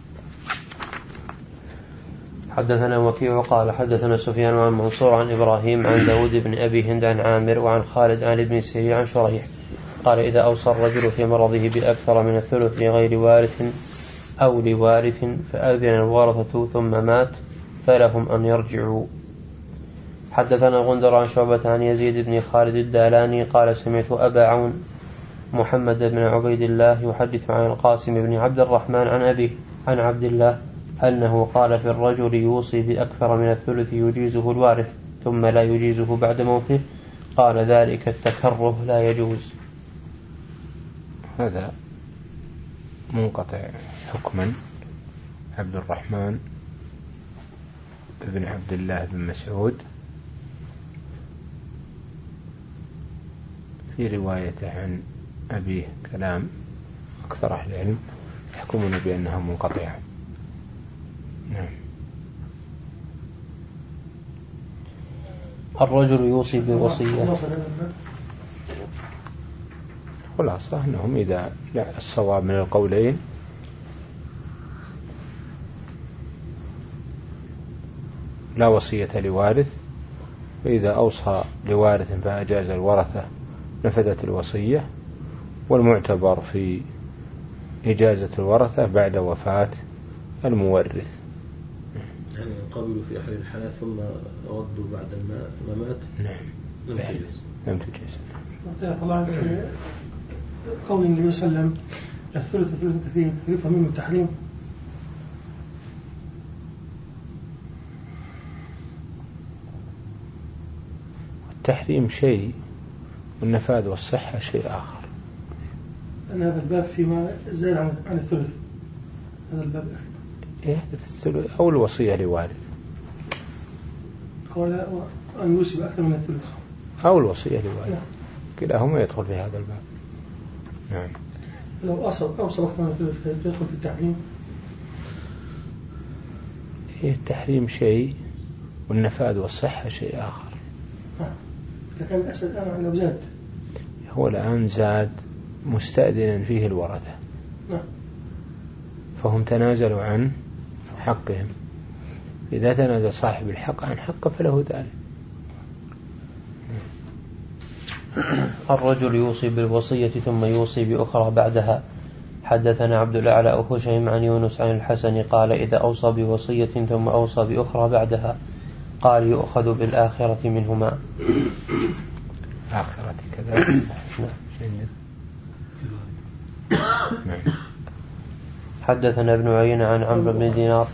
حدثنا وكيع قال حدثنا سفيان عن منصور عن إبراهيم عن داود بن أبي هند عن عامر وعن خالد عن ابن سيرين عن شريح قال إذا أوصى الرجل في مرضه بأكثر من الثلث لغير وارث أو لوارث فأذن الورثة ثم مات فلهم أن يرجعوا. حدثنا غندر عن شعبة عن يزيد بن خالد الدالاني قال سمعت أبا عون محمد بن عبيد الله يحدث عن القاسم بن عبد الرحمن عن أبيه عن عبد الله أنه قال في الرجل يوصي بأكثر من الثلث يجيزه الوارث ثم لا يجيزه بعد موته قال ذلك التكره لا يجوز. هذا منقطع حكما. عبد الرحمن بن عبد الله بن مسعود في روايته عن أبيه كلام أكثر أهل العلم يحكمون بأنها منقطعة. نعم. الرجل يوصي بالوصية خلاصة أنهم إذا الصواب من القولين لا وصية لوارث، وإذا أوصى لوارث فأجاز الورثة نفذت الوصية، والمعتبر في إجازة الورثة بعد وفاة المورث. يعني قبلوا في أحد الحالات ثم ردوا بعد ما مات. نعم لم تجز. لم تجز. طبعا قول النبي صلى الله عليه وسلم الثلث ثلث كثير يفهم منه التحريم. التحريم شيء والنفاذ والصحة شيء آخر. أن هذا الباب فيما زاد عن عن الثلث، هذا الباب يحدث الثلث أو الوصية لوارث، قال أن يوصي بأكثر من الثلث أو الوصية لوارث، كلاهما يدخل في هذا الباب. نعم. لو أصل أوصل أكثر من الثلث يدخل في التحريم. التحريم شيء والنفاذ والصحة شيء آخر. لكن الأسد الآن لو زاد، هو الآن زاد مستأذنا فيه الورثة. نعم. فهم تنازلوا عن حقهم، إذا تنازل صاحب الحق عن حقه فله ذلك. الرجل يوصي بالوصية ثم يوصي بأخرى بعدها. حدثنا عبد الأعلى وهشيم عن يونس عن الحسن قال إذا أوصى بوصية ثم أوصى بأخرى بعدها قال يؤخذ بالآخرة منهما. آخرة كذا. نعم. حدثنا ابن عيينة عن عمرو بن دينار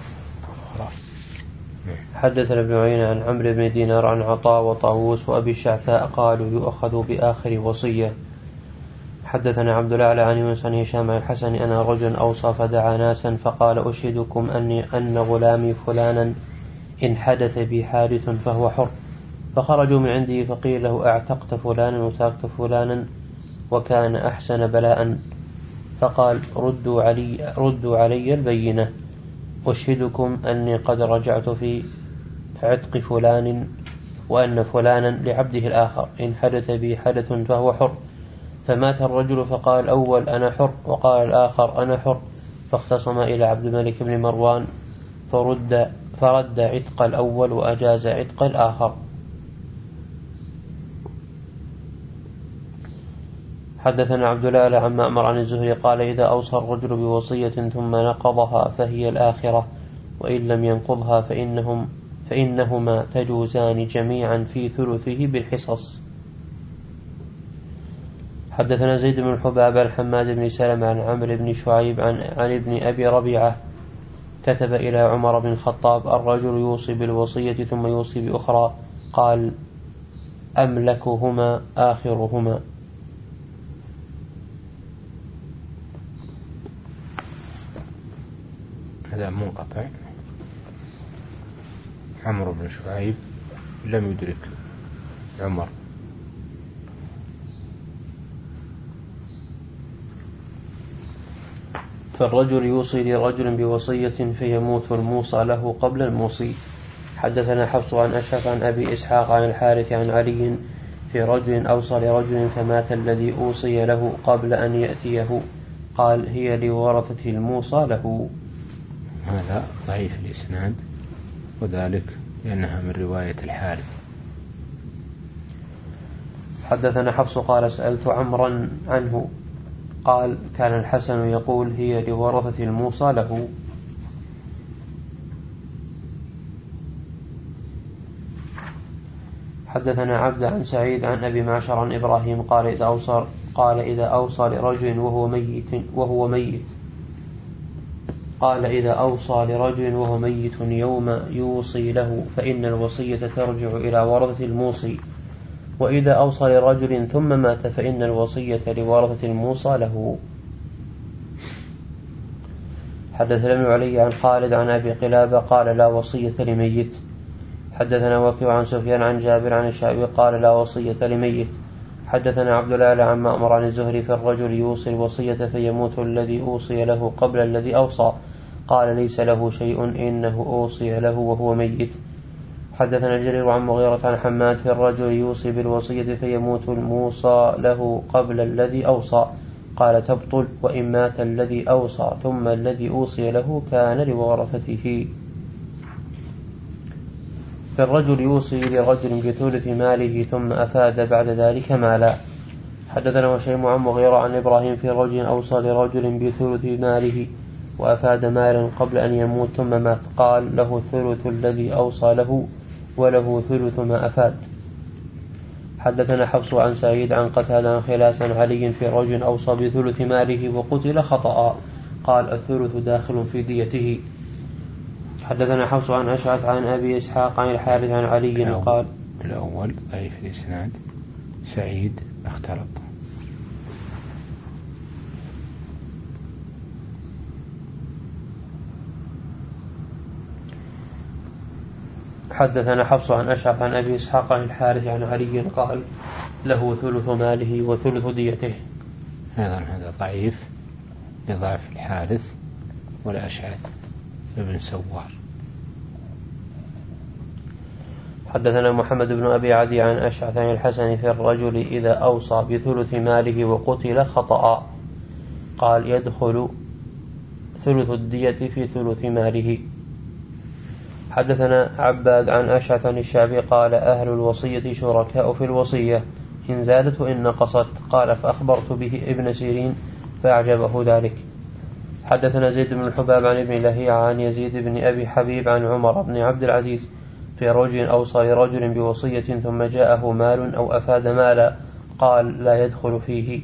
حدثنا ابن عيينة عن عمرو بن دينار عن عطاء وطاووس وأبي الشعثاء قالوا يؤخذ بآخر وصية. حدثنا عبد الأعلى عن يونس عن هشام عن الحسن أنا رجل أوصى فدعا ناسا فقال أشهدكم أني أن غلامي فلانا إن حدث بي حادث فهو حر. فخرجوا من عنده فقيل له أعتقت فلانا وتركت فلانا وكان أحسن بلاء، فقال ردوا علي, ردوا علي البينة، أشهدكم أني قد رجعت في عتق فلان وأن فلانا لعبده الآخر إن حدث بي حدث فهو حر. فمات الرجل فقال الأول أنا حر وقال الآخر أنا حر، فاختصم إلى عبد الملك بن مروان فرد, فرد عتق الأول وأجاز عتق الآخر. حدثنا عبد الله عن مأمر عن الزهري قال إذا أوصى الرجل بوصية ثم نقضها فهي الآخرة، وإن لم ينقضها فإنهم فإنهما تجوزان جميعا في ثلثه بالحصص. حدثنا زيد بن الحباب الحماد بن سلمة عن عمرو بن شعيب عن, عن ابن أبي ربيعة كتب إلى عمر بن الخطاب الرجل يوصي بالوصية ثم يوصي بأخرى، قال أملكهما آخرهما. هذا منقطع. عمرو بن شعيب لم يدرك عمر. فالرجل يوصي لرجل بوصية فيموت الموصى له قبل الموصي. حدثنا حفص عن أشهب عن أبي إسحاق عن الحارث عن علي في رجل أوصى لرجل فمات الذي أوصي له قبل أن يأتيه، قال هي لورثته الموصى له. هذا ضعيف الإسناد، وذلك لأنها من رواية الحارث. حدثنا حفص قال سألت عمرا عنه قال كان الحسن يقول هي لورثة الموصى له. حدثنا عبد عن سعيد عن أبي معشر عن إبراهيم قال إذا أوصى قال إذا أوصى لرجل وهو ميت وهو ميت قال إذا أوصى لرجل وهو ميت يوم يوصي له فإن الوصية ترجع إلى ورثة الموصي، وإذا أوصى لرجل ثم مات فإن الوصية لورثة الموصى له. حدثنا ابن علي عن خالد عن أبي قلابة قال لا وصية لميت. حدثنا وكيع عن سفيان عن جابر عن الشعبي قال لا وصية لميت. حدثنا عبد الله عن مأمر عن الزهري في الرجل يوصي الوصية فيموت الذي أوصي له قبل الذي أوصى، قال ليس له شيء إنه أوصي له وهو ميت. حدثنا جرير عن مغيرة عن حماد في الرجل يوصي بالوصية فيموت الموصى له قبل الذي أوصى، قال تبطل، وإن مات الذي أوصى ثم الذي أوصي له كان لورثته. في الرجل يوصي لرجل بثلث ماله ثم أفاد بعد ذلك مالا. حدثنا وشيم عن مغيرة عن إبراهيم في رجل أوصى لرجل بثلث ماله وأفاد مالا قبل أن يموت ثم مات، قال له ثلث الذي أوصى له وله ثلث ما أفاد. حدثنا حفص عن سعيد عن قتادة عن خلاس عن علي في رجل أوصى بثلث ماله وقتل خطأ، قال الثلث داخل في ديته. حدثنا حفص عن أشعث عن أبي إسحاق عن الحارث عن علي قال الأول أي في الإسناد سعيد اختلط. حدثنا حفص عن أشعث عن أبي إسحاق عن الحارث عن علي قال له ثلث ماله وثلث ديته. أيضا هذا ضعيف لضعف الحارث والأشعث ابن سوار. حدثنا محمد بن أبي عدي عن أشعث عن الحسن في الرجل إذا أوصى بثلث ماله وقتل خطأ، قال يدخل ثلث الدية في ثلث ماله. حدثنا عباد عن أشعث عن الشعبي قال أهل الوصية شركاء في الوصية إن زادت وإن نقصت، قال فأخبرت به ابن سيرين فأعجبه ذلك. حدثنا زيد بن الحباب عن ابن لهيعة عن يزيد بن أبي حبيب عن عمر بن عبد العزيز في رجل أوصى لرجل بوصية ثم جاءه مال أو أفاد مالا، قال لا يدخل فيه.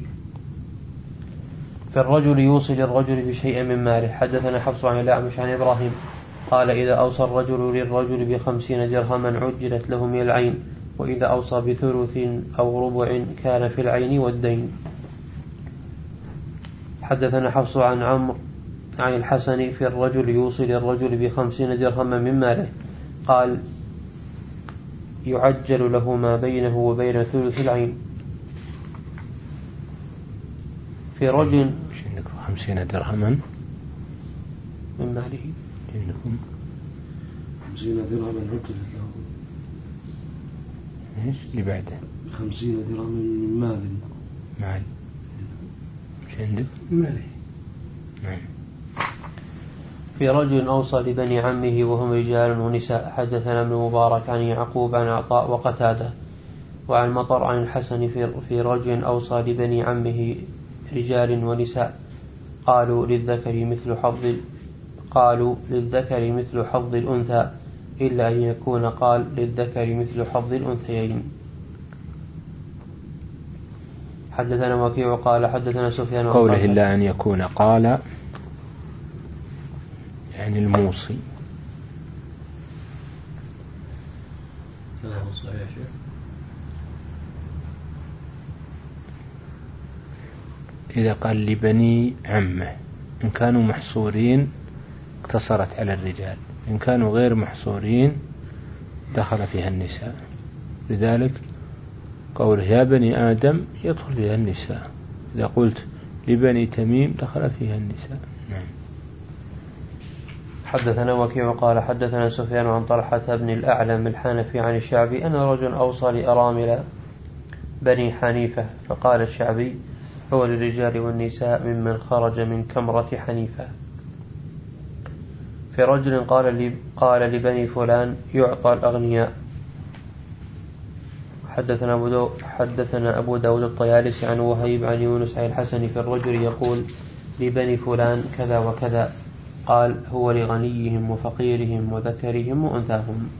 في الرجل يوصي للرجل بشيء من ماله. حدثنا حفص عن الأعمش عن إبراهيم قال إذا أوصى الرجل للرجل بخمسين درهما عجلت له من العين، وإذا أوصى بثلث أو ربع كان في العين والدين. حدثنا حفص عن عمرو عن الحسن في الرجل يوصي للرجل بخمسين درهما من ماله، قال يعجل له ما بينه وبين ثلث العين. في رجل خمسين درهما من ماله إنكم خمسين درهما عجلت له إيش اللي بعده خمسين درهما من مال مال إيش عندك ماله. نعم. في رجل أوصى لبني عمه وهم رجال ونساء. حدثنا ابن مبارك عن يعقوب عن عطاء وقتادة وعن مطر عن الحسن في في رجل أوصى لبني عمه رجال ونساء، قالوا للذكر مثل حظ قالوا للذكر مثل حظ الأنثى إلا أن يكون قال للذكر مثل حظ الأنثيين. حدثنا وكيع قال حدثنا سفيان قوله إلا أن يكون قال يعني الموصي. إذا قال لبني عمه إن كانوا محصورين اقتصرت على الرجال، إن كانوا غير محصورين دخل فيها النساء، لذلك قوله يا بني آدم يدخل فيها النساء. إذا قلت لبني تميم دخل فيها النساء. نعم. حدثنا وكيع قال حدثنا سفيان عن طلحة بن الأعلم الحنفي عن الشعبي أن رجل أوصى لأرامل بني حنيفة، فقال الشعبي هو للرجال والنساء ممن خرج من كمرة حنيفة. في رجل قال لي قال لبني فلان يعطى الأغنياء. حدثنا أبو, دو حدثنا أبو داود الطيالسي عن وهيب عن يونس عن الحسن في الرجل يقول لبني فلان كذا وكذا، قال هو لغنيهم وفقيرهم وذكرهم وأنثاهم.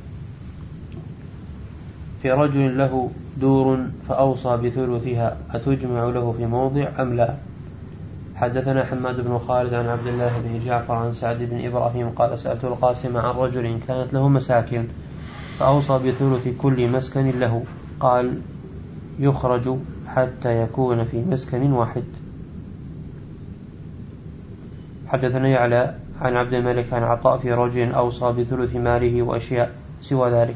في رجل له دور فأوصى بثلثها أتجمع له في موضع أم لا؟ حدثنا حماد بن خالد عن عبد الله بن جعفر عن سعد بن إبراهيم قال سألت القاسم عن رجل كانت له مساكن فأوصى بثلث كل مسكن له، قال يخرج حتى يكون في مسكن واحد. حدثنا يعلى عن عبد الملك عن عطاء في رجل أوصى بثلث ماله وأشياء سوى ذلك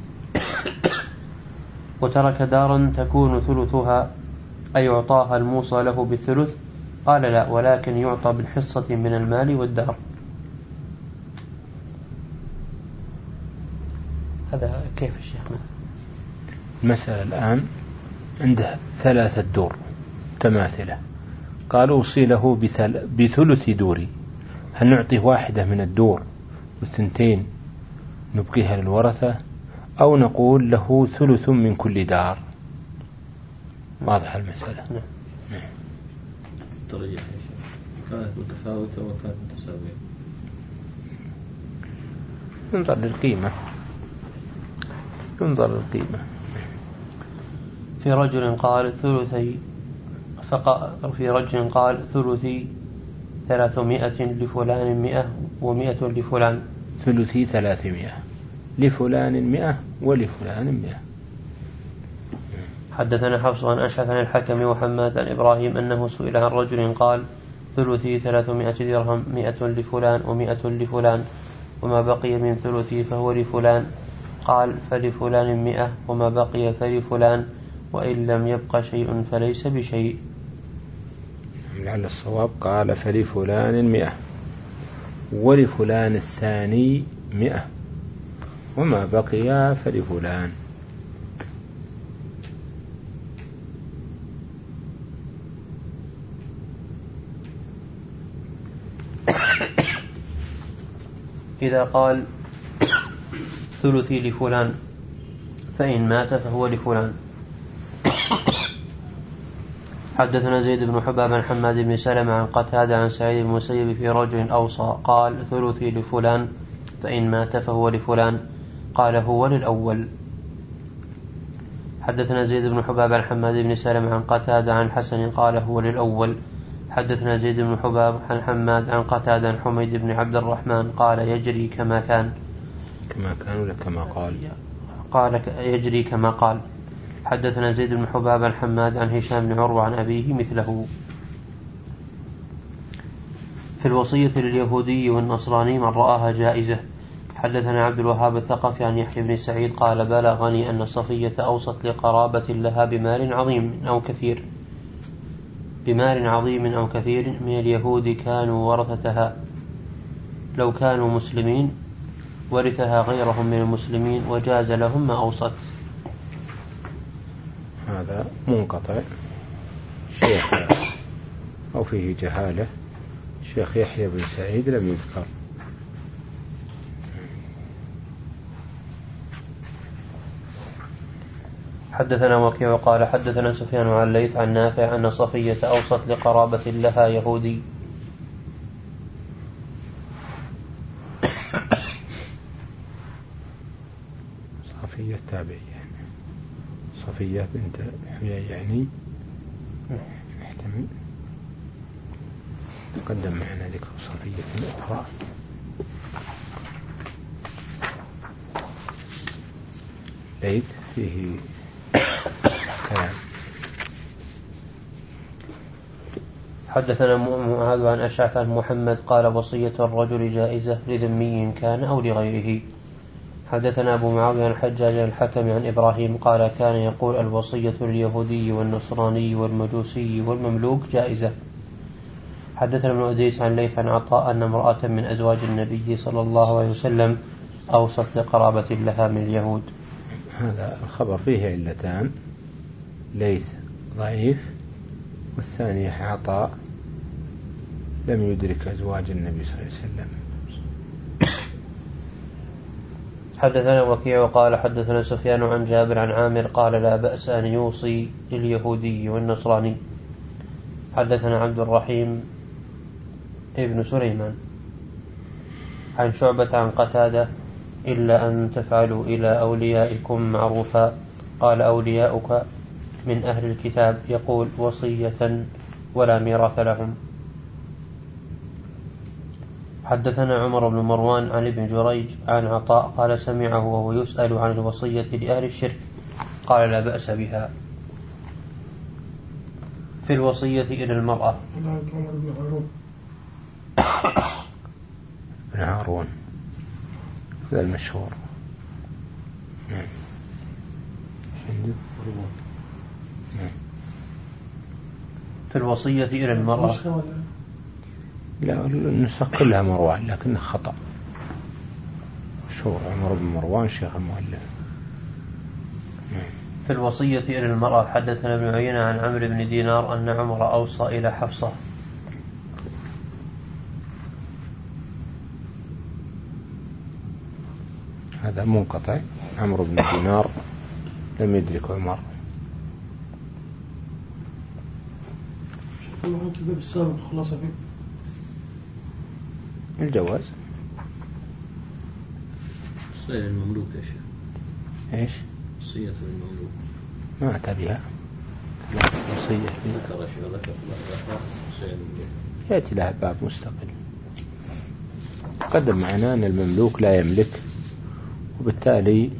وترك دارا تكون ثلثها أي يعطاها الموصى له بالثلث، قال لا ولكن يعطى بالحصة من المال والدار. هذا كيف الشيخ؟ المسألة الآن عنده ثلاثة دور متماثلة، قال أوصي له بثلث دوري، هل نعطيه واحدة من الدور والثنتين نبقيها للورثة، أو نقول له ثلث من كل دار؟ واضح المسألة. نعم. الترجيح كانت متفاوتة وكانت متساوية، ينظر للقيمة، ينظر للقيمة. في رجل قال ثلثي فقال في رجل قال ثلثي ثلاثمائة لفلان مئة ومئة لفلان. ثلثي ثلاثمائة لفلان مئة ولفلان مئة. حدثنا حفص عن أشعث عن الحكم وحماد عن إبراهيم أنه سئل عن رجل قال ثلثي ثلاثمائة درهم مئة لفلان ومئة لفلان وما بقي من ثلثي فهو لفلان، قال فلفلان مئة وما بقي فلفلان وإن لم يبق شيء فليس بشيء. لعل الصواب قال فلفلان مئة ولفلان الثاني مئة وما بقي فلفلان. إذا قال ثلثي لفلان فإن مات فهو لفلان. حدثنا زيد بن حباب عن حماد بن سلمة عن قتادة عن سعيد بن المسيب في رجل أوصى قال ثلثي لفلان فإن مات فهو لفلان، قال هو للأول. حدثنا زيد بن حباب عن حماد بن سلمة عن قتادة عن حسن قال هو للأول. حدثنا زيد بن حباب عن حماد عن قتادة عن حميد بن عبد الرحمن قال يجري كما كان كما كان ولا كما قال قال يجري كما قال. حدثنا زيد بن حباب عن حماد عن هشام بن عروة عن أبيه مثله. في الوصية لليهودي والنصراني من رآها جائزة. حدثنا عبد الوهاب الثقفي عن يحيى بن سعيد قال بلغني أن صفية أوصت لقرابة لها بمال عظيم أو كثير بمال عظيم أو كثير من اليهود كانوا ورثتها، لو كانوا مسلمين ورثها غيرهم من المسلمين وجاز لهم ما أوصت. هذا منقطع شيخ أو فيه جهالة. شيخ يحيى بن سعيد لم يذكر. حدثنا وكيع وقال حدثنا سفيان عن الليث عن نافع أن صفية أوصت لقرابة لها يهودي صفية تابعية صفية بنت حيي يعني محتمل تقدم معنا ذكر صفية أخرى. ليث فيه كلام. حدثنا معاذ عن أشعث عن محمد قال وصية الرجل جائزة لذمي كان أو لغيره. حدثنا أبو معاوية عن حجاج الحكم عن إبراهيم قال كان يقول الوصية لليهودي والنصراني والمجوسي والمملوك جائزة. حدثنا ابن أديس عن ليث عن عطاء أن امرأة من أزواج النبي صلى الله عليه وسلم أوصت لقرابة لها من اليهود. هذا الخبر فيه علتان، ليث ضعيف والثاني عطاء لم يدرك أزواج النبي صلى الله عليه وسلم. حدثنا وكيع وقال حدثنا سفيان عن جابر عن عامر قال لا بأس أن يوصي لليهودي والنصراني. حدثنا عبد الرحيم ابن سليمان عن شعبة عن قتادة إلا أن تفعلوا إلى أوليائكم معروفا. قال أولياؤك من أهل الكتاب يقول وصية ولا ميراث لهم. حدثنا عمر بن مروان عن ابن جريج عن عطاء قال سمعه وهو يسأل عن الوصية لأهل الشرك قال لا بأس بها. في الوصية إلى المرأة ابن هارون هذا المشهور. في الوصية إلى المرأة لا النسخ كلها مروان لكنه خطأ. مشهور عمر بن مروان شيخ المؤلف. في الوصية إلى المرأة. حدثنا ابن عيينة عن عمرو بن دينار أن عمر أوصى إلى حفصة. هذا منقطع. عمرو بن دينار لم يدرك عمر. الله في الباب السابق خلاصة فيه الجواز. وصية المملوك يا شيخ. إيش؟ وصية المملوك ما أتى بها وصية. ذكر شيء ذكر وصية المملوك يأتي لها باب مستقل. قدم معنا أن المملوك لا يملك، وبالتالي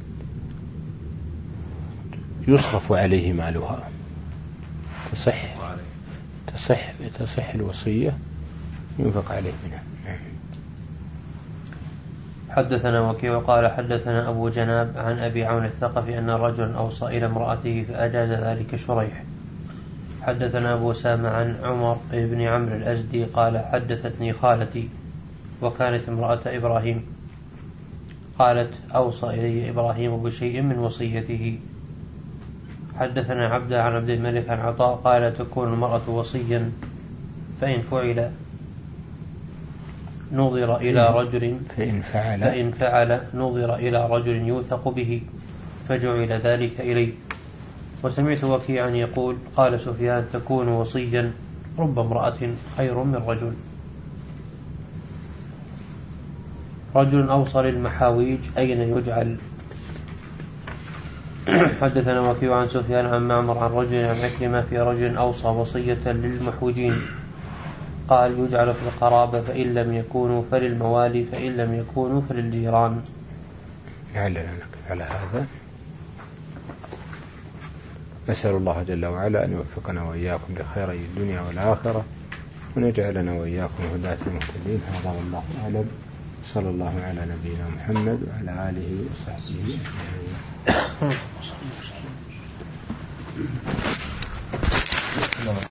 يصرف عليه مالها، تصح تصح تصح الوصية ينفق عليه منها. حدثنا وكيع قال حدثنا أبو جناب عن أبي عون الثقفي أن رجلا أوصى إلى امرأته فأجاز ذلك شريح. حدثنا أبو سامة عن عمر بن عمرو الأزدي قال حدثتني خالتي وكانت امرأة إبراهيم قالت أوصى إلي إبراهيم بشيء من وصيته. حدثنا عبد عن عبد الملك عن عطاء قال تكون المرأة وصيا فإن فعل نظر إلى رجل فإن فعل, فإن فعل نظر إلى رجل يوثق به فجعل ذلك إليه. وسمعت وكيعا يقول قال سفيان تكون وصيا رب امرأة خير من رجل. رجل أوصى للمحاويج أين يجعل؟ حدثنا وكيع عن سفيان عن معمر عن رجل عن عكرمة في رجل أوصى وصية للمحوجين قال يجعل في القرابة فإن لم يكونوا فللموالي فإن لم يكونوا فللجيران. نعلن على هذا. نسأل الله جل وعلا أن يوفقنا وإياكم لخيري الدنيا والآخرة ونجعلنا وإياكم هداة المهتدين. هذا والله أعلم. صلى الله على نبينا محمد وعلى آله وصحبه أجمعين.